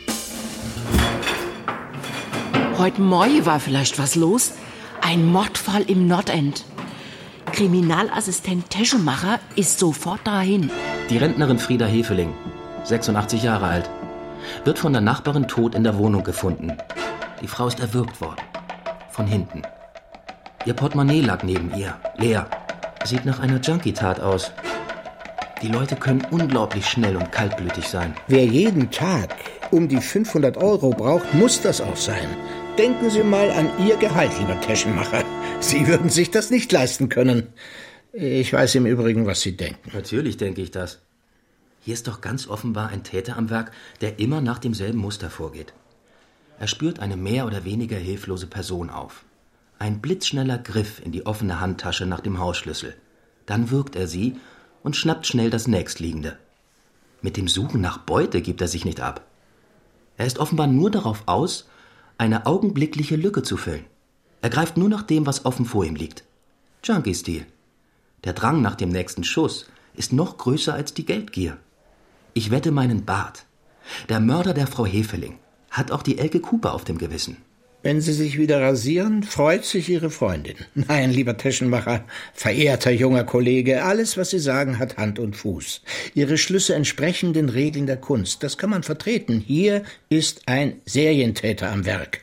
Heute Morgen war vielleicht was los. Ein Mordfall im Nordend. Kriminalassistent Teschemacher ist sofort dahin. Die Rentnerin Frieda Hefeling, sechsundachtzig Jahre alt, wird von der Nachbarin tot in der Wohnung gefunden. Die Frau ist erwürgt worden. Von hinten. Ihr Portemonnaie lag neben ihr, leer. Sieht nach einer Junkie-Tat aus. Die Leute können unglaublich schnell und kaltblütig sein. Wer jeden Tag um die fünfhundert Euro braucht, muss das auch sein. Denken Sie mal an Ihr Gehalt, lieber Taschenmacher. Sie würden sich das nicht leisten können. Ich weiß im Übrigen, was Sie denken. Natürlich denke ich das. Hier ist doch ganz offenbar ein Täter am Werk, der immer nach demselben Muster vorgeht. Er spürt eine mehr oder weniger hilflose Person auf. Ein blitzschneller Griff in die offene Handtasche nach dem Hausschlüssel. Dann würgt er sie und schnappt schnell das Nächstliegende. Mit dem Suchen nach Beute gibt er sich nicht ab. Er ist offenbar nur darauf aus, eine augenblickliche Lücke zu füllen. Er greift nur nach dem, was offen vor ihm liegt. Junkie-Stil. Der Drang nach dem nächsten Schuss ist noch größer als die Geldgier. Ich wette meinen Bart. Der Mörder der Frau Hefeling hat auch die Elke Cooper auf dem Gewissen. Wenn Sie sich wieder rasieren, freut sich Ihre Freundin. Nein, lieber Taschenmacher, verehrter junger Kollege, alles, was Sie sagen, hat Hand und Fuß. Ihre Schlüsse entsprechen den Regeln der Kunst. Das kann man vertreten. Hier ist ein Serientäter am Werk.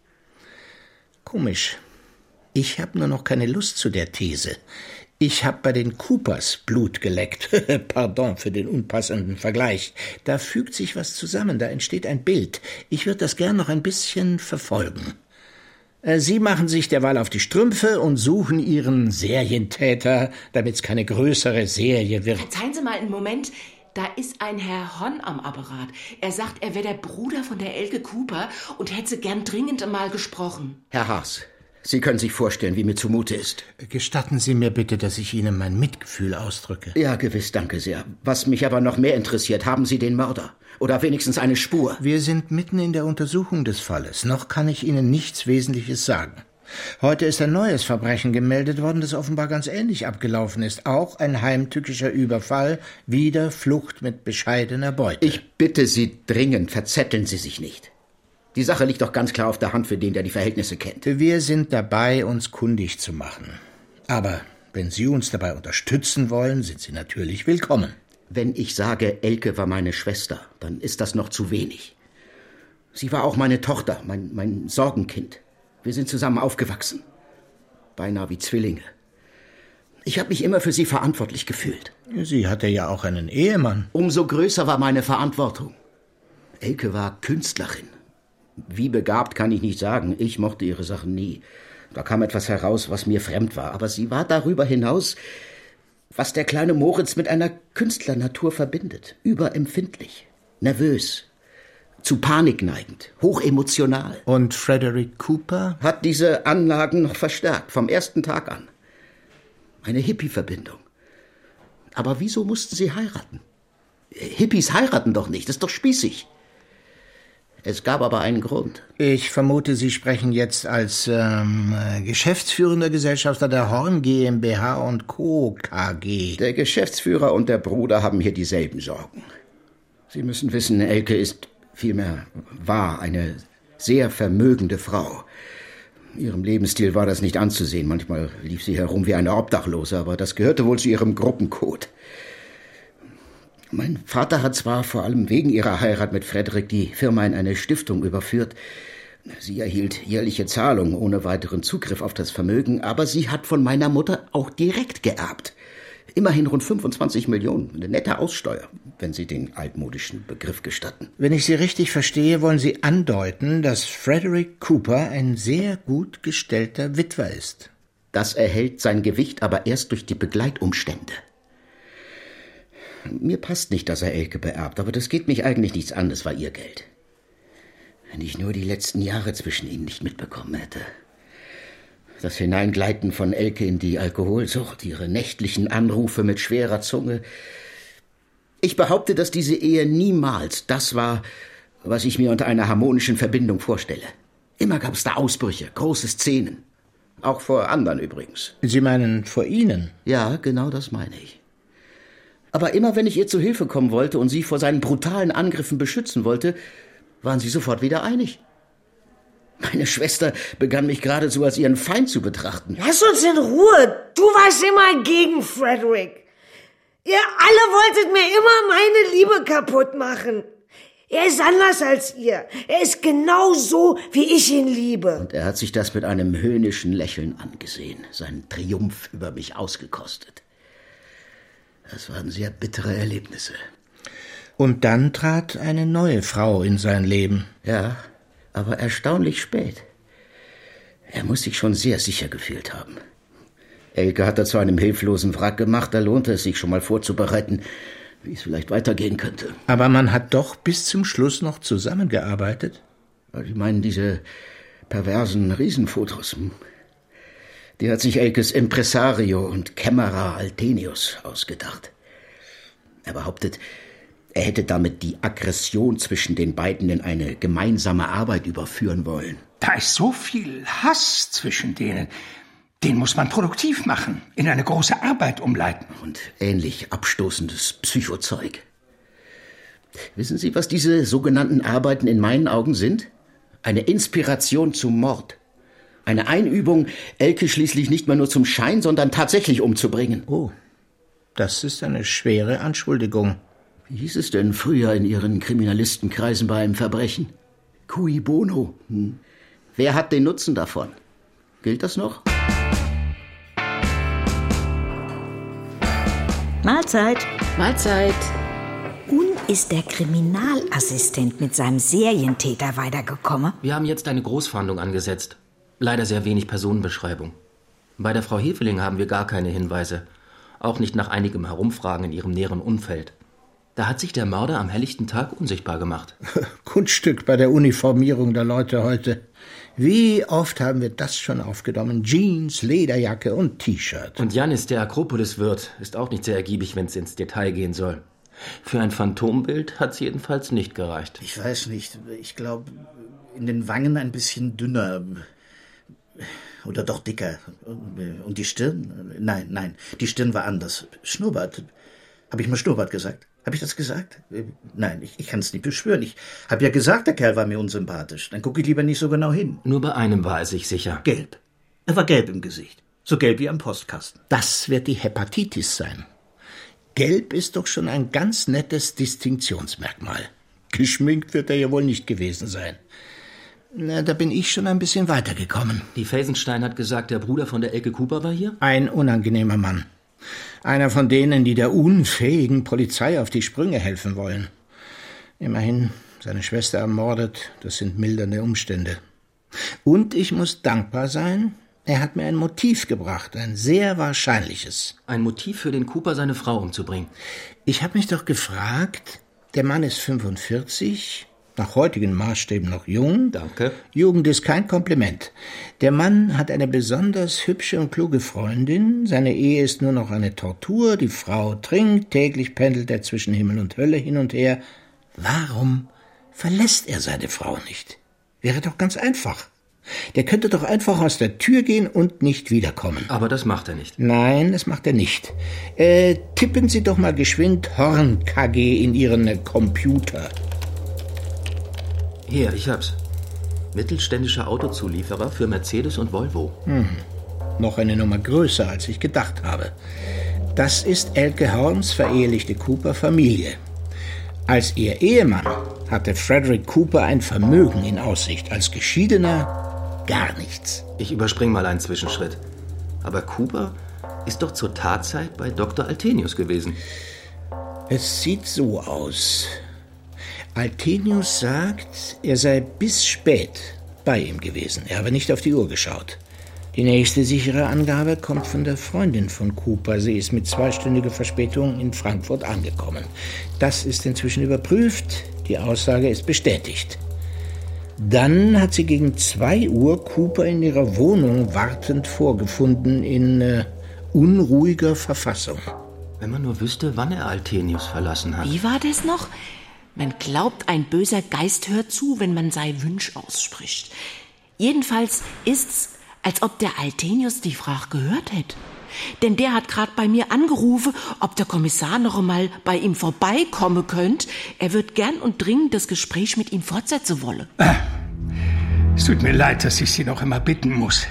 Komisch. Ich habe nur noch keine Lust zu der These. Ich habe bei den Coopers Blut geleckt. Pardon für den unpassenden Vergleich. Da fügt sich was zusammen, da entsteht ein Bild. Ich würde das gern noch ein bisschen verfolgen. Sie machen sich derweil auf die Strümpfe und suchen Ihren Serientäter, damit es keine größere Serie wird. Verzeihen Sie mal einen Moment. Da ist ein Herr Horn am Apparat. Er sagt, er wäre der Bruder von der Elke Cooper und hätte gern dringend einmal gesprochen. Herr Haas, Sie können sich vorstellen, wie mir zumute ist. Gestatten Sie mir bitte, dass ich Ihnen mein Mitgefühl ausdrücke. Ja, gewiss, danke sehr. Was mich aber noch mehr interessiert, haben Sie den Mörder? Oder wenigstens eine Spur? Wir sind mitten in der Untersuchung des Falles. Noch kann ich Ihnen nichts Wesentliches sagen. Heute ist ein neues Verbrechen gemeldet worden, das offenbar ganz ähnlich abgelaufen ist. Auch ein heimtückischer Überfall, wieder Flucht mit bescheidener Beute. Ich bitte Sie dringend, verzetteln Sie sich nicht. Die Sache liegt doch ganz klar auf der Hand für den, der die Verhältnisse kennt. Wir sind dabei, uns kundig zu machen. Aber wenn Sie uns dabei unterstützen wollen, sind Sie natürlich willkommen. Wenn ich sage, Elke war meine Schwester, dann ist das noch zu wenig. Sie war auch meine Tochter, mein, mein Sorgenkind. Wir sind zusammen aufgewachsen. Beinahe wie Zwillinge. Ich habe mich immer für sie verantwortlich gefühlt. Sie hatte ja auch einen Ehemann. Umso größer war meine Verantwortung. Elke war Künstlerin. Wie begabt, kann ich nicht sagen. Ich mochte ihre Sachen nie. Da kam etwas heraus, was mir fremd war. Aber sie war darüber hinaus, was der kleine Moritz mit einer Künstlernatur verbindet. Überempfindlich, nervös, zu Panik neigend, hochemotional. Und Frederick Cooper? Hat diese Anlagen noch verstärkt, vom ersten Tag an. Eine Hippie-Verbindung. Aber wieso mussten sie heiraten? Hippies heiraten doch nicht, das ist doch spießig. Es gab aber einen Grund. Ich vermute, Sie sprechen jetzt als ähm, geschäftsführender Gesellschafter der Horn GmbH und Co. K G. Der Geschäftsführer und der Bruder haben hier dieselben Sorgen. Sie müssen wissen, Elke ist, vielmehr war, eine sehr vermögende Frau. Ihrem Lebensstil war das nicht anzusehen. Manchmal lief sie herum wie eine Obdachlose, aber das gehörte wohl zu ihrem Gruppencode. Mein Vater hat zwar vor allem wegen ihrer Heirat mit Frederick die Firma in eine Stiftung überführt. Sie erhielt jährliche Zahlungen ohne weiteren Zugriff auf das Vermögen, aber sie hat von meiner Mutter auch direkt geerbt. Immerhin rund fünfundzwanzig Millionen, eine nette Aussteuer, wenn Sie den altmodischen Begriff gestatten. Wenn ich Sie richtig verstehe, wollen Sie andeuten, dass Frederick Cooper ein sehr gut gestellter Witwer ist. Das erhält sein Gewicht aber erst durch die Begleitumstände. Mir passt nicht, dass er Elke beerbt, aber das geht mich eigentlich nichts an, das war ihr Geld. Wenn ich nur die letzten Jahre zwischen ihnen nicht mitbekommen hätte. Das Hineingleiten von Elke in die Alkoholsucht, ihre nächtlichen Anrufe mit schwerer Zunge. Ich behaupte, dass diese Ehe niemals das war, was ich mir unter einer harmonischen Verbindung vorstelle. Immer gab es da Ausbrüche, große Szenen. Auch vor anderen übrigens. Sie meinen vor Ihnen? Ja, genau das meine ich. Aber immer wenn ich ihr zu Hilfe kommen wollte und sie vor seinen brutalen Angriffen beschützen wollte, waren sie sofort wieder einig. Meine Schwester begann mich geradezu als ihren Feind zu betrachten. Lass uns in Ruhe. Du warst immer gegen Frederick. Ihr alle wolltet mir immer meine Liebe kaputt machen. Er ist anders als ihr. Er ist genau so, wie ich ihn liebe. Und er hat sich das mit einem höhnischen Lächeln angesehen, seinen Triumph über mich ausgekostet. Das waren sehr bittere Erlebnisse. Und dann trat eine neue Frau in sein Leben. Ja, aber erstaunlich spät. Er muss sich schon sehr sicher gefühlt haben. Elke hat er zu einem hilflosen Wrack gemacht, da lohnte es sich schon mal vorzubereiten, wie es vielleicht weitergehen könnte. Aber man hat doch bis zum Schluss noch zusammengearbeitet? Ich meine, diese perversen Riesenfotos. Die hat sich Elkes Impresario und Kämmerer Altenius ausgedacht. Er behauptet, er hätte damit die Aggression zwischen den beiden in eine gemeinsame Arbeit überführen wollen. Da ist so viel Hass zwischen denen. Den muss man produktiv machen, in eine große Arbeit umleiten. Und ähnlich abstoßendes Psychozeug. Wissen Sie, was diese sogenannten Arbeiten in meinen Augen sind? Eine Inspiration zum Mord. Eine Einübung, Elke schließlich nicht mehr nur zum Schein, sondern tatsächlich umzubringen. Oh, das ist eine schwere Anschuldigung. Wie hieß es denn früher in Ihren Kriminalistenkreisen bei einem Verbrechen? Cui bono. Hm. Wer hat den Nutzen davon? Gilt das noch? Mahlzeit. Mahlzeit. Und ist der Kriminalassistent mit seinem Serientäter weitergekommen? Wir haben jetzt eine Großfahndung angesetzt. Leider sehr wenig Personenbeschreibung. Bei der Frau Heveling haben wir gar keine Hinweise. Auch nicht nach einigem Herumfragen in ihrem näheren Umfeld. Da hat sich der Mörder am helllichten Tag unsichtbar gemacht. Kunststück bei der Uniformierung der Leute heute. Wie oft haben wir das schon aufgenommen? Jeans, Lederjacke und T-Shirt. Und Janis, der Akropolis-Wirt, ist auch nicht sehr ergiebig, wenn es ins Detail gehen soll. Für ein Phantombild hat es jedenfalls nicht gereicht. Ich weiß nicht. Ich glaube, in den Wangen ein bisschen dünner. Oder doch dicker. Und die Stirn? Nein, nein, die Stirn war anders. Schnurrbart. Habe ich mal Schnurrbart gesagt? Habe ich das gesagt? Nein, ich, ich kann es nicht beschwören. Ich habe ja gesagt, der Kerl war mir unsympathisch. Dann gucke ich lieber nicht so genau hin. Nur bei einem war er sich sicher. Gelb. Er war gelb im Gesicht. So gelb wie am Postkasten. Das wird die Hepatitis sein. Gelb ist doch schon ein ganz nettes Distinktionsmerkmal. Geschminkt wird er ja wohl nicht gewesen sein. Na, da bin ich schon ein bisschen weitergekommen. Die Felsenstein hat gesagt, der Bruder von der Elke Cooper war hier? Ein unangenehmer Mann. Einer von denen, die der unfähigen Polizei auf die Sprünge helfen wollen. Immerhin, seine Schwester ermordet, das sind mildernde Umstände. Und ich muss dankbar sein, er hat mir ein Motiv gebracht, ein sehr wahrscheinliches. Ein Motiv für den Cooper, seine Frau umzubringen? Ich habe mich doch gefragt, der Mann ist fünfundvierzig, nach heutigen Maßstäben noch jung. Danke. Jugend ist kein Kompliment. Der Mann hat eine besonders hübsche und kluge Freundin. Seine Ehe ist nur noch eine Tortur. Die Frau trinkt. Täglich pendelt er zwischen Himmel und Hölle hin und her. Warum verlässt er seine Frau nicht? Wäre doch ganz einfach. Der könnte doch einfach aus der Tür gehen und nicht wiederkommen. Aber das macht er nicht. Nein, das macht er nicht. Äh, tippen Sie doch mal geschwind Horn K G in Ihren Computer. Hier, ich hab's. Mittelständischer Autozulieferer für Mercedes und Volvo. Hm. Noch eine Nummer größer, als ich gedacht habe. Das ist Elke Horns verehelichte Cooper-Familie. Als ihr Ehemann hatte Frederick Cooper ein Vermögen in Aussicht. Als Geschiedener gar nichts. Ich überspring mal einen Zwischenschritt. Aber Cooper ist doch zur Tatzeit bei Doktor Altenius gewesen. Es sieht so aus. Altenius sagt, er sei bis spät bei ihm gewesen. Er habe nicht auf die Uhr geschaut. Die nächste sichere Angabe kommt von der Freundin von Cooper. Sie ist mit zweistündiger Verspätung in Frankfurt angekommen. Das ist inzwischen überprüft. Die Aussage ist bestätigt. Dann hat sie gegen zwei Uhr Cooper in ihrer Wohnung wartend vorgefunden, in äh, unruhiger Verfassung. Wenn man nur wüsste, wann er Altenius verlassen hat. Wie war das noch? Man glaubt, ein böser Geist hört zu, wenn man sei Wünsch ausspricht. Jedenfalls ist's, als ob der Altenius die Frage gehört hätte. Denn der hat gerade bei mir angerufen, ob der Kommissar noch einmal bei ihm vorbeikommen könnt. Er wird gern und dringend das Gespräch mit ihm fortsetzen wolle. Ah, es tut mir leid, dass ich Sie noch immer bitten muss.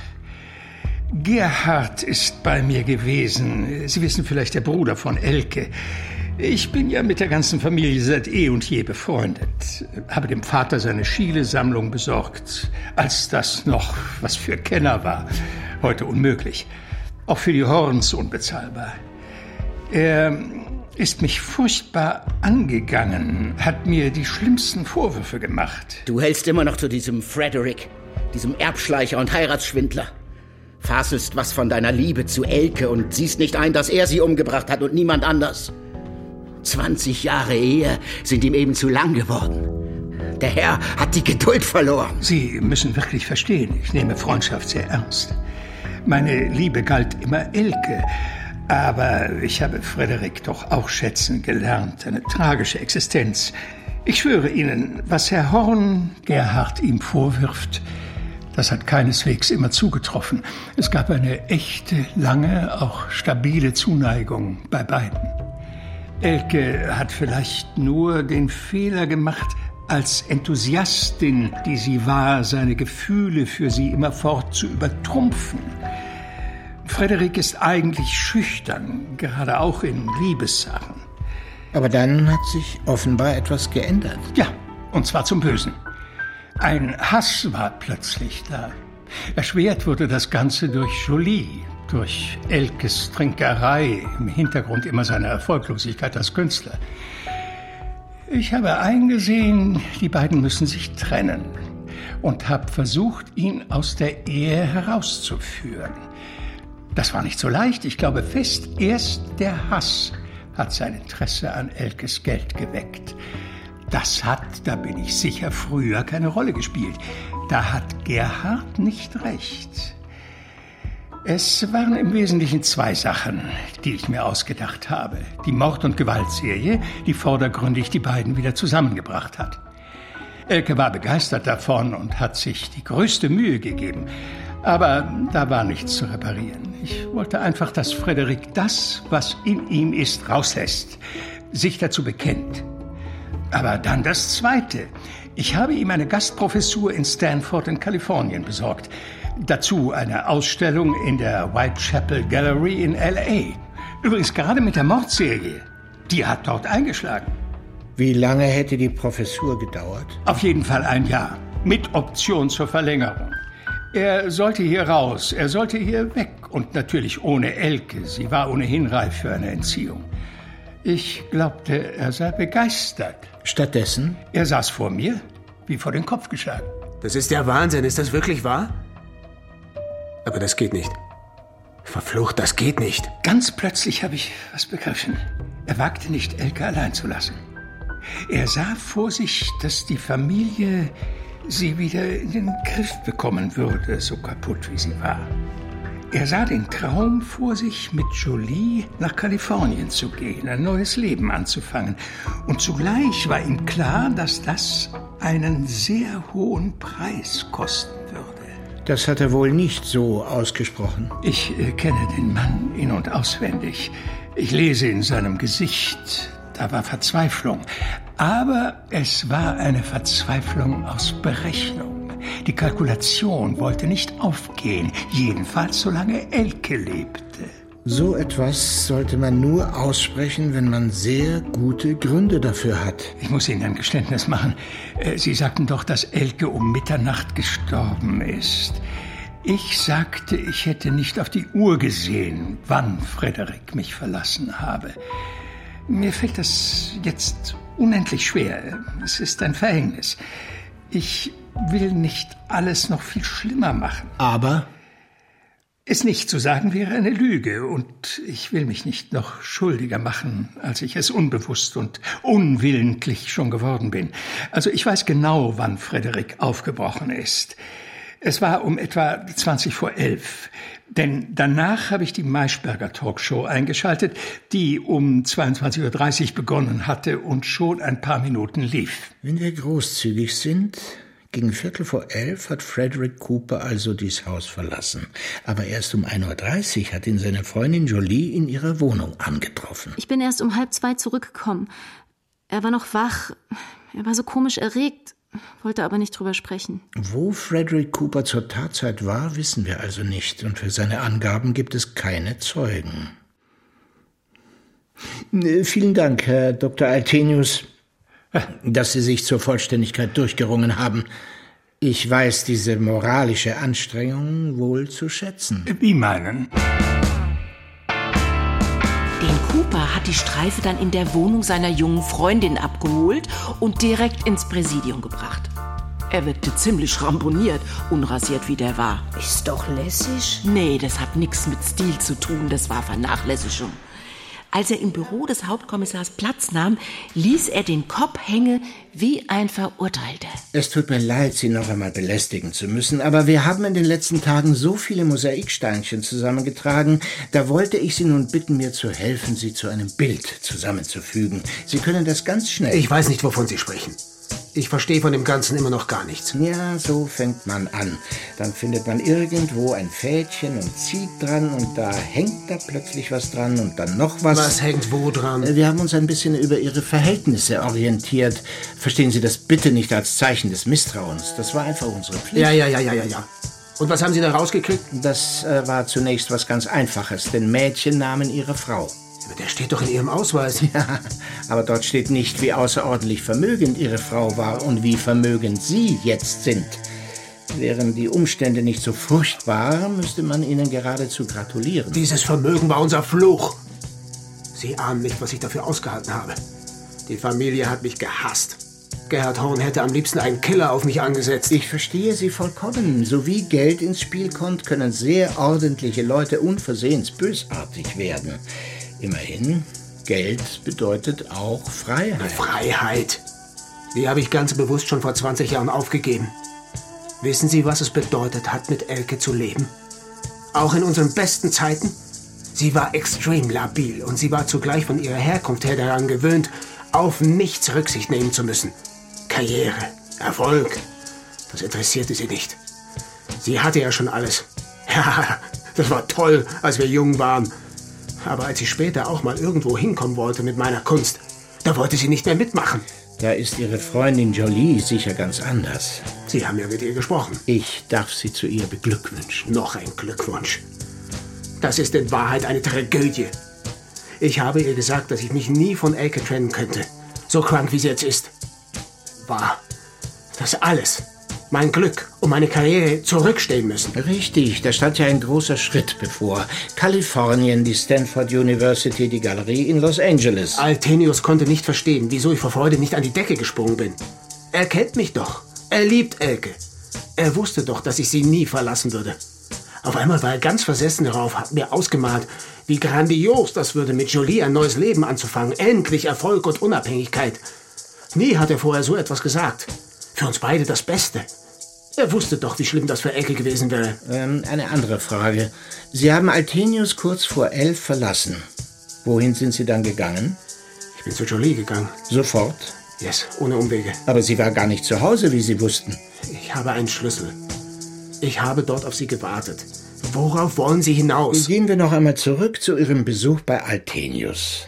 Gerhard ist bei mir gewesen. Sie wissen vielleicht, der Bruder von Elke. Ich bin ja mit der ganzen Familie seit eh und je befreundet. Habe dem Vater seine Schiele-Sammlung besorgt, als das noch was für Kenner war. Heute unmöglich. Auch für die Horns unbezahlbar. Er ist mich furchtbar angegangen, hat mir die schlimmsten Vorwürfe gemacht. Du hältst immer noch zu diesem Frederick, diesem Erbschleicher und Heiratsschwindler. Faselst was von deiner Liebe zu Elke und siehst nicht ein, dass er sie umgebracht hat und niemand anders. zwanzig Jahre Ehe sind ihm eben zu lang geworden. Der Herr hat die Geduld verloren. Sie müssen wirklich verstehen, ich nehme Freundschaft sehr ernst. Meine Liebe galt immer Elke, aber ich habe Frederik doch auch schätzen gelernt. Eine tragische Existenz. Ich schwöre Ihnen, was Herr Horn Gerhard ihm vorwirft, das hat keineswegs immer zugetroffen. Es gab eine echte, lange, auch stabile Zuneigung bei beiden. Elke hat vielleicht nur den Fehler gemacht, als Enthusiastin, die sie war, seine Gefühle für sie immerfort zu übertrumpfen. Frederik ist eigentlich schüchtern, gerade auch in Liebessachen. Aber dann hat sich offenbar etwas geändert. Ja, und zwar zum Bösen. Ein Hass war plötzlich da. Erschwert wurde das Ganze durch Jolie, durch Elkes Trinkerei, im Hintergrund immer seine Erfolglosigkeit als Künstler. Ich habe eingesehen, die beiden müssen sich trennen und habe versucht, ihn aus der Ehe herauszuführen. Das war nicht so leicht. Ich glaube fest, erst der Hass hat sein Interesse an Elkes Geld geweckt. Das hat, da bin ich sicher, früher keine Rolle gespielt. Da hat Gerhard nicht recht. Es waren im Wesentlichen zwei Sachen, die ich mir ausgedacht habe. Die Mord- und Gewaltserie, die vordergründig die beiden wieder zusammengebracht hat. Elke war begeistert davon und hat sich die größte Mühe gegeben. Aber da war nichts zu reparieren. Ich wollte einfach, dass Frederik das, was in ihm ist, rauslässt, sich dazu bekennt. Aber dann das Zweite. Ich habe ihm eine Gastprofessur in Stanford in Kalifornien besorgt. Dazu eine Ausstellung in der Whitechapel Gallery in L A. Übrigens gerade mit der Mordserie. Die hat dort eingeschlagen. Wie lange hätte die Professur gedauert? Auf jeden Fall ein Jahr. Mit Option zur Verlängerung. Er sollte hier raus, er sollte hier weg. Und natürlich ohne Elke. Sie war ohnehin reif für eine Entziehung. Ich glaubte, er sei begeistert. Stattdessen? Er saß vor mir, wie vor den Kopf geschlagen. Das ist ja Wahnsinn. Ist das wirklich wahr? Aber das geht nicht. Verflucht, das geht nicht. Ganz plötzlich habe ich was begriffen. Er wagte nicht, Elke allein zu lassen. Er sah vor sich, dass die Familie sie wieder in den Griff bekommen würde, so kaputt wie sie war. Er sah den Traum vor sich, mit Jolie nach Kalifornien zu gehen, ein neues Leben anzufangen. Und zugleich war ihm klar, dass das einen sehr hohen Preis kosten würde. Das hat er wohl nicht so ausgesprochen. Ich äh, kenne den Mann in- und auswendig. Ich lese in seinem Gesicht, da war Verzweiflung. Aber es war eine Verzweiflung aus Berechnung. Die Kalkulation wollte nicht aufgehen, jedenfalls solange Elke lebte. So etwas sollte man nur aussprechen, wenn man sehr gute Gründe dafür hat. Ich muss Ihnen ein Geständnis machen. Sie sagten doch, dass Elke um Mitternacht gestorben ist. Ich sagte, ich hätte nicht auf die Uhr gesehen, wann Frederik mich verlassen habe. Mir fällt das jetzt unendlich schwer. Es ist ein Verhängnis. Ich will nicht alles noch viel schlimmer machen. Aber? Es nicht zu sagen wäre eine Lüge, und ich will mich nicht noch schuldiger machen, als ich es unbewusst und unwillentlich schon geworden bin. Also ich weiß genau, wann Frederik aufgebrochen ist. Es war um etwa zwanzig vor elf. Denn danach habe ich die Maischberger Talkshow eingeschaltet, die um zweiundzwanzig Uhr dreißig begonnen hatte und schon ein paar Minuten lief. Wenn wir großzügig sind, gegen Viertel vor elf hat Frederick Cooper also dies Haus verlassen. Aber erst um ein Uhr dreißig hat ihn seine Freundin Jolie in ihrer Wohnung angetroffen. Ich bin erst um halb zwei zurückgekommen. Er war noch wach. Er war so komisch erregt, wollte aber nicht drüber sprechen. Wo Frederick Cooper zur Tatzeit war, wissen wir also nicht. Und für seine Angaben gibt es keine Zeugen. Vielen Dank, Herr Doktor Althenius, dass Sie sich zur Vollständigkeit durchgerungen haben. Ich weiß diese moralische Anstrengung wohl zu schätzen. Wie meinen? Den Cooper hat die Streife dann in der Wohnung seiner jungen Freundin abgeholt und direkt ins Präsidium gebracht. Er wirkte ziemlich ramponiert, unrasiert wie der war. Ist doch lässig. Nee, das hat nichts mit Stil zu tun, das war Vernachlässigung. Als er im Büro des Hauptkommissars Platz nahm, ließ er den Kopf hängen wie ein Verurteilter. Es tut mir leid, Sie noch einmal belästigen zu müssen, aber wir haben in den letzten Tagen so viele Mosaiksteinchen zusammengetragen, da wollte ich Sie nun bitten, mir zu helfen, sie zu einem Bild zusammenzufügen. Sie können das ganz schnell. Ich weiß nicht, wovon Sie sprechen. Ich verstehe von dem Ganzen immer noch gar nichts. Ja, so fängt man an. Dann findet man irgendwo ein Fädchen und zieht dran und da hängt da plötzlich was dran und dann noch was. Was hängt wo dran? Wir haben uns ein bisschen über Ihre Verhältnisse orientiert. Verstehen Sie das bitte nicht als Zeichen des Misstrauens. Das war einfach unsere Pflicht. Ja, ja, ja, ja, ja, ja. Und was haben Sie da rausgekriegt? Das äh, war zunächst was ganz Einfaches, den Mädchennamen Ihrer Frau. Aber der steht doch in Ihrem Ausweis. Ja, aber dort steht nicht, wie außerordentlich vermögend Ihre Frau war und wie vermögend Sie jetzt sind. Wären die Umstände nicht so furchtbar, müsste man Ihnen geradezu gratulieren. Dieses Vermögen war unser Fluch. Sie ahnen nicht, was ich dafür ausgehalten habe. Die Familie hat mich gehasst. Gerhard Horn hätte am liebsten einen Killer auf mich angesetzt. Ich verstehe Sie vollkommen. So wie Geld ins Spiel kommt, können sehr ordentliche Leute unversehens bösartig werden. Immerhin, Geld bedeutet auch Freiheit. Freiheit? Die habe ich ganz bewusst schon vor zwanzig Jahren aufgegeben. Wissen Sie, was es bedeutet hat, mit Elke zu leben? Auch in unseren besten Zeiten? Sie war extrem labil und sie war zugleich von ihrer Herkunft her daran gewöhnt, auf nichts Rücksicht nehmen zu müssen. Karriere, Erfolg, das interessierte sie nicht. Sie hatte ja schon alles. Ja, das war toll, als wir jung waren. Aber als sie später auch mal irgendwo hinkommen wollte mit meiner Kunst, da wollte sie nicht mehr mitmachen. Da ist Ihre Freundin Jolie sicher ganz anders. Sie haben ja mit ihr gesprochen. Ich darf Sie zu ihr beglückwünschen. Noch ein Glückwunsch. Das ist in Wahrheit eine Tragödie. Ich habe ihr gesagt, dass ich mich nie von Elke trennen könnte. So krank, wie sie jetzt ist. War das alles, mein Glück und meine Karriere zurückstehen müssen. Richtig, da stand ja ein großer Schritt bevor. Kalifornien, die Stanford University, die Galerie in Los Angeles. Althenius konnte nicht verstehen, wieso ich vor Freude nicht an die Decke gesprungen bin. Er kennt mich doch. Er liebt Elke. Er wusste doch, dass ich sie nie verlassen würde. Auf einmal war er ganz versessen darauf, hat mir ausgemalt, wie grandios das würde, mit Jolie ein neues Leben anzufangen. Endlich Erfolg und Unabhängigkeit. Nie hat er vorher so etwas gesagt. Für uns beide das Beste. Er wusste doch, wie schlimm das für Elke gewesen wäre. Ähm, eine andere Frage. Sie haben Althenius kurz vor elf verlassen. Wohin sind Sie dann gegangen? Ich bin zu Jolie gegangen. Sofort? Yes, ohne Umwege. Aber sie war gar nicht zu Hause, wie Sie wussten. Ich habe einen Schlüssel. Ich habe dort auf Sie gewartet. Worauf wollen Sie hinaus? Gehen wir noch einmal zurück zu Ihrem Besuch bei Althenius.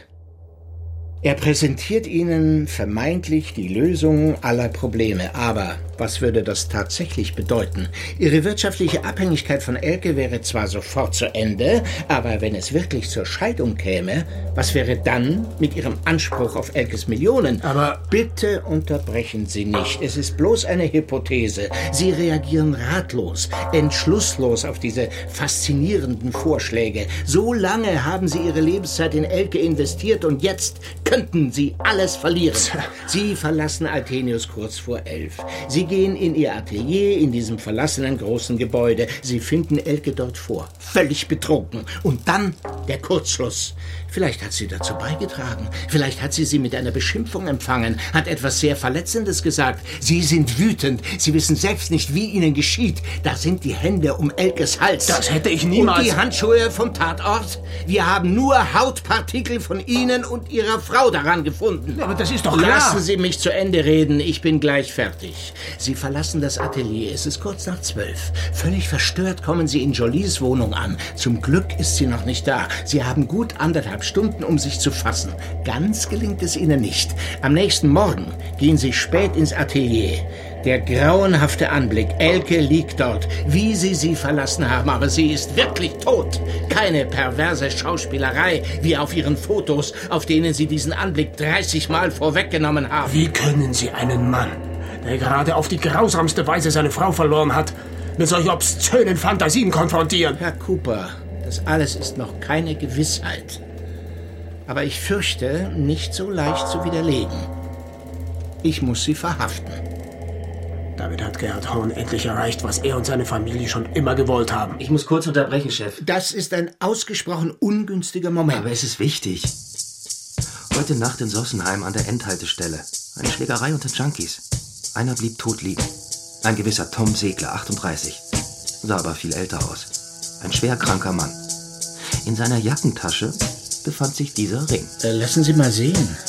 Er präsentiert Ihnen vermeintlich die Lösung aller Probleme. Aber was würde das tatsächlich bedeuten? Ihre wirtschaftliche Abhängigkeit von Elke wäre zwar sofort zu Ende, aber wenn es wirklich zur Scheidung käme, was wäre dann mit Ihrem Anspruch auf Elkes Millionen? Aber bitte unterbrechen Sie nicht. Es ist bloß eine Hypothese. Sie reagieren ratlos, entschlusslos auf diese faszinierenden Vorschläge. So lange haben Sie Ihre Lebenszeit in Elke investiert und jetzt könnten Sie alles verlieren. Sie verlassen Althenius kurz vor elf. Sie gehen in Ihr Atelier in diesem verlassenen großen Gebäude. Sie finden Elke dort vor, völlig betrunken. Und dann der Kurzschluss. Vielleicht hat sie dazu beigetragen. Vielleicht hat sie sie mit einer Beschimpfung empfangen, hat etwas sehr Verletzendes gesagt. Sie sind wütend. Sie wissen selbst nicht, wie ihnen geschieht. Da sind die Hände um Elkes Hals. Das hätte ich niemals... Und die Handschuhe vom Tatort? Wir haben nur Hautpartikel von Ihnen und Ihrer Frau daran gefunden. Aber das ist doch klar. Lassen Sie mich zu Ende reden. Ich bin gleich fertig. Sie verlassen das Atelier. Es ist kurz nach zwölf. Völlig verstört kommen Sie in Jolies Wohnung an. Zum Glück ist sie noch nicht da. Sie haben gut anderthalb Stunden, um sich zu fassen. Ganz gelingt es Ihnen nicht. Am nächsten Morgen gehen Sie spät ins Atelier. Der grauenhafte Anblick. Elke liegt dort, wie Sie sie verlassen haben, aber sie ist wirklich tot. Keine perverse Schauspielerei, wie auf Ihren Fotos, auf denen Sie diesen Anblick dreißig Mal vorweggenommen haben. Wie können Sie einen Mann, der gerade auf die grausamste Weise seine Frau verloren hat, mit solch obszönen Fantasien konfrontieren? Herr Cooper, das alles ist noch keine Gewissheit. Aber ich fürchte, nicht so leicht zu widerlegen. Ich muss Sie verhaften. Damit hat Gerhard Horn endlich erreicht, was er und seine Familie schon immer gewollt haben. Ich muss kurz unterbrechen, Chef. Das ist ein ausgesprochen ungünstiger Moment. Aber es ist wichtig. Heute Nacht in Sossenheim an der Endhaltestelle. Eine Schlägerei unter Junkies. Einer blieb tot liegen. Ein gewisser Tom Segler, achtunddreißig. Sah aber viel älter aus. Ein schwer kranker Mann. In seiner Jackentasche befand sich dieser Ring. Äh, lassen Sie mal sehen.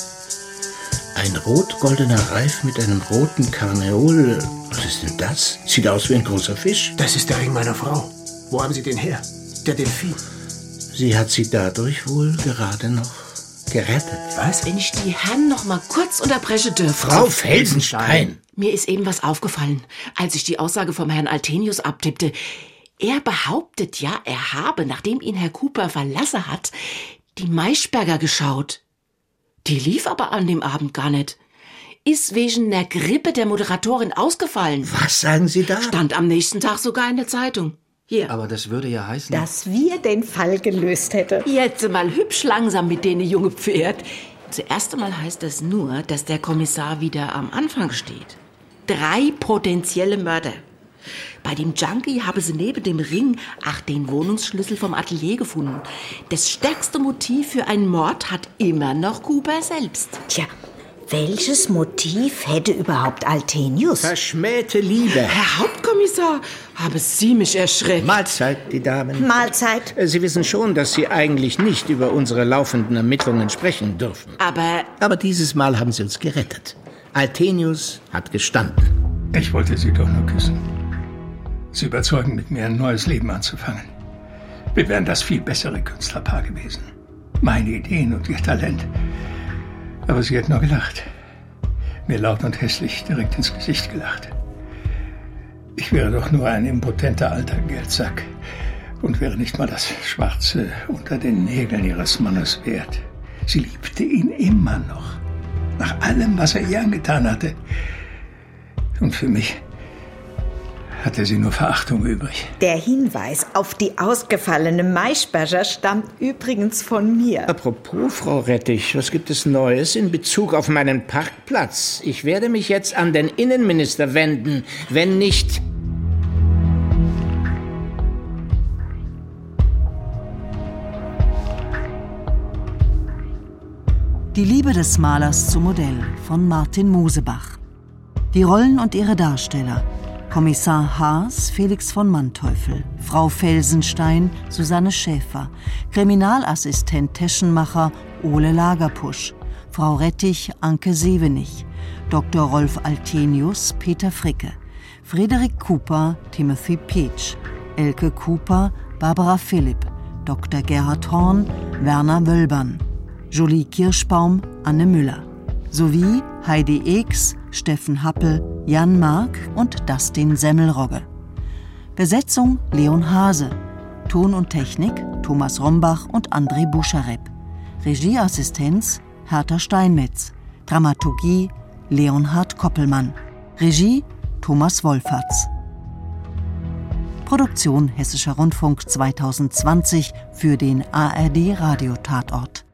Ein rot-goldener Reif mit einem roten Karneol. Was ist denn das? Sieht aus wie ein großer Fisch. Das ist der Ring meiner Frau. Wo haben Sie den her? Der Delfin. Sie hat sie dadurch wohl gerade noch gerettet. Was? Wenn ich die Herren noch mal kurz unterbrechen dürfte. Frau Felsenstein! Mir ist eben was aufgefallen, als ich die Aussage vom Herrn Althenius abtippte. Er behauptet ja, er habe, nachdem ihn Herr Cooper verlassen hat, die Maischberger geschaut. Die lief aber an dem Abend gar nicht. Ist wegen der Grippe der Moderatorin ausgefallen. Was sagen Sie da? Stand am nächsten Tag sogar in der Zeitung. Hier. Aber das würde ja heißen... Dass wir den Fall gelöst hätten. Jetzt mal hübsch langsam mit denen junge Pferd. Zuerst einmal heißt das nur, dass der Kommissar wieder am Anfang steht. Drei potenzielle Mörder. Bei dem Junkie habe sie neben dem Ring ach den Wohnungsschlüssel vom Atelier gefunden. Das stärkste Motiv für einen Mord hat immer noch Cooper selbst. Tja, welches Motiv hätte überhaupt Althenius? Verschmähte Liebe. Herr Hauptkommissar, haben Sie mich erschreckt. Mahlzeit, die Damen. Mahlzeit. Sie wissen schon, dass Sie eigentlich nicht über unsere laufenden Ermittlungen sprechen dürfen. Aber... Aber dieses Mal haben Sie uns gerettet. Althenius hat gestanden. Ich wollte Sie doch nur küssen. Sie überzeugen, mit mir ein neues Leben anzufangen. Wir wären das viel bessere Künstlerpaar gewesen. Meine Ideen und Ihr Talent. Aber sie hat nur gelacht. Mir laut und hässlich direkt ins Gesicht gelacht. Ich wäre doch nur ein impotenter alter Geldsack und wäre nicht mal das Schwarze unter den Nägeln ihres Mannes wert. Sie liebte ihn immer noch. Nach allem, was er ihr angetan hatte. Und für mich hatte sie nur Verachtung übrig. Der Hinweis auf die ausgefallene Maischberger stammt übrigens von mir. Apropos, Frau Rettich, was gibt es Neues in Bezug auf meinen Parkplatz? Ich werde mich jetzt an den Innenminister wenden, wenn nicht... Die Liebe des Malers zum Modell von Martin Mosebach. Die Rollen und ihre Darsteller: Kommissar Haas, Felix von Manteuffel, Frau Felsenstein, Susanne Schäfer, Kriminalassistent Teschenmacher, Ole Lagerpusch, Frau Rettich, Anke Sevenich, Doktor Rolf Althenius, Peter Fricke, Frederik Cooper, Timothy Peach, Elke Cooper, Barbara Philipp, Doktor Gerhard Horn, Werner Wölbern, Julie Kirschbaum, Anne Müller, sowie Heidi Eeks, Steffen Happel, Jan Mark und Dustin Semmelrogge. Besetzung Leon Hase. Ton und Technik Thomas Rombach und André Buscharep. Regieassistenz Hertha Steinmetz. Dramaturgie Leonhard Koppelmann. Regie Thomas Wolferts. Produktion Hessischer Rundfunk zweitausendzwanzig für den A R D Radiotatort.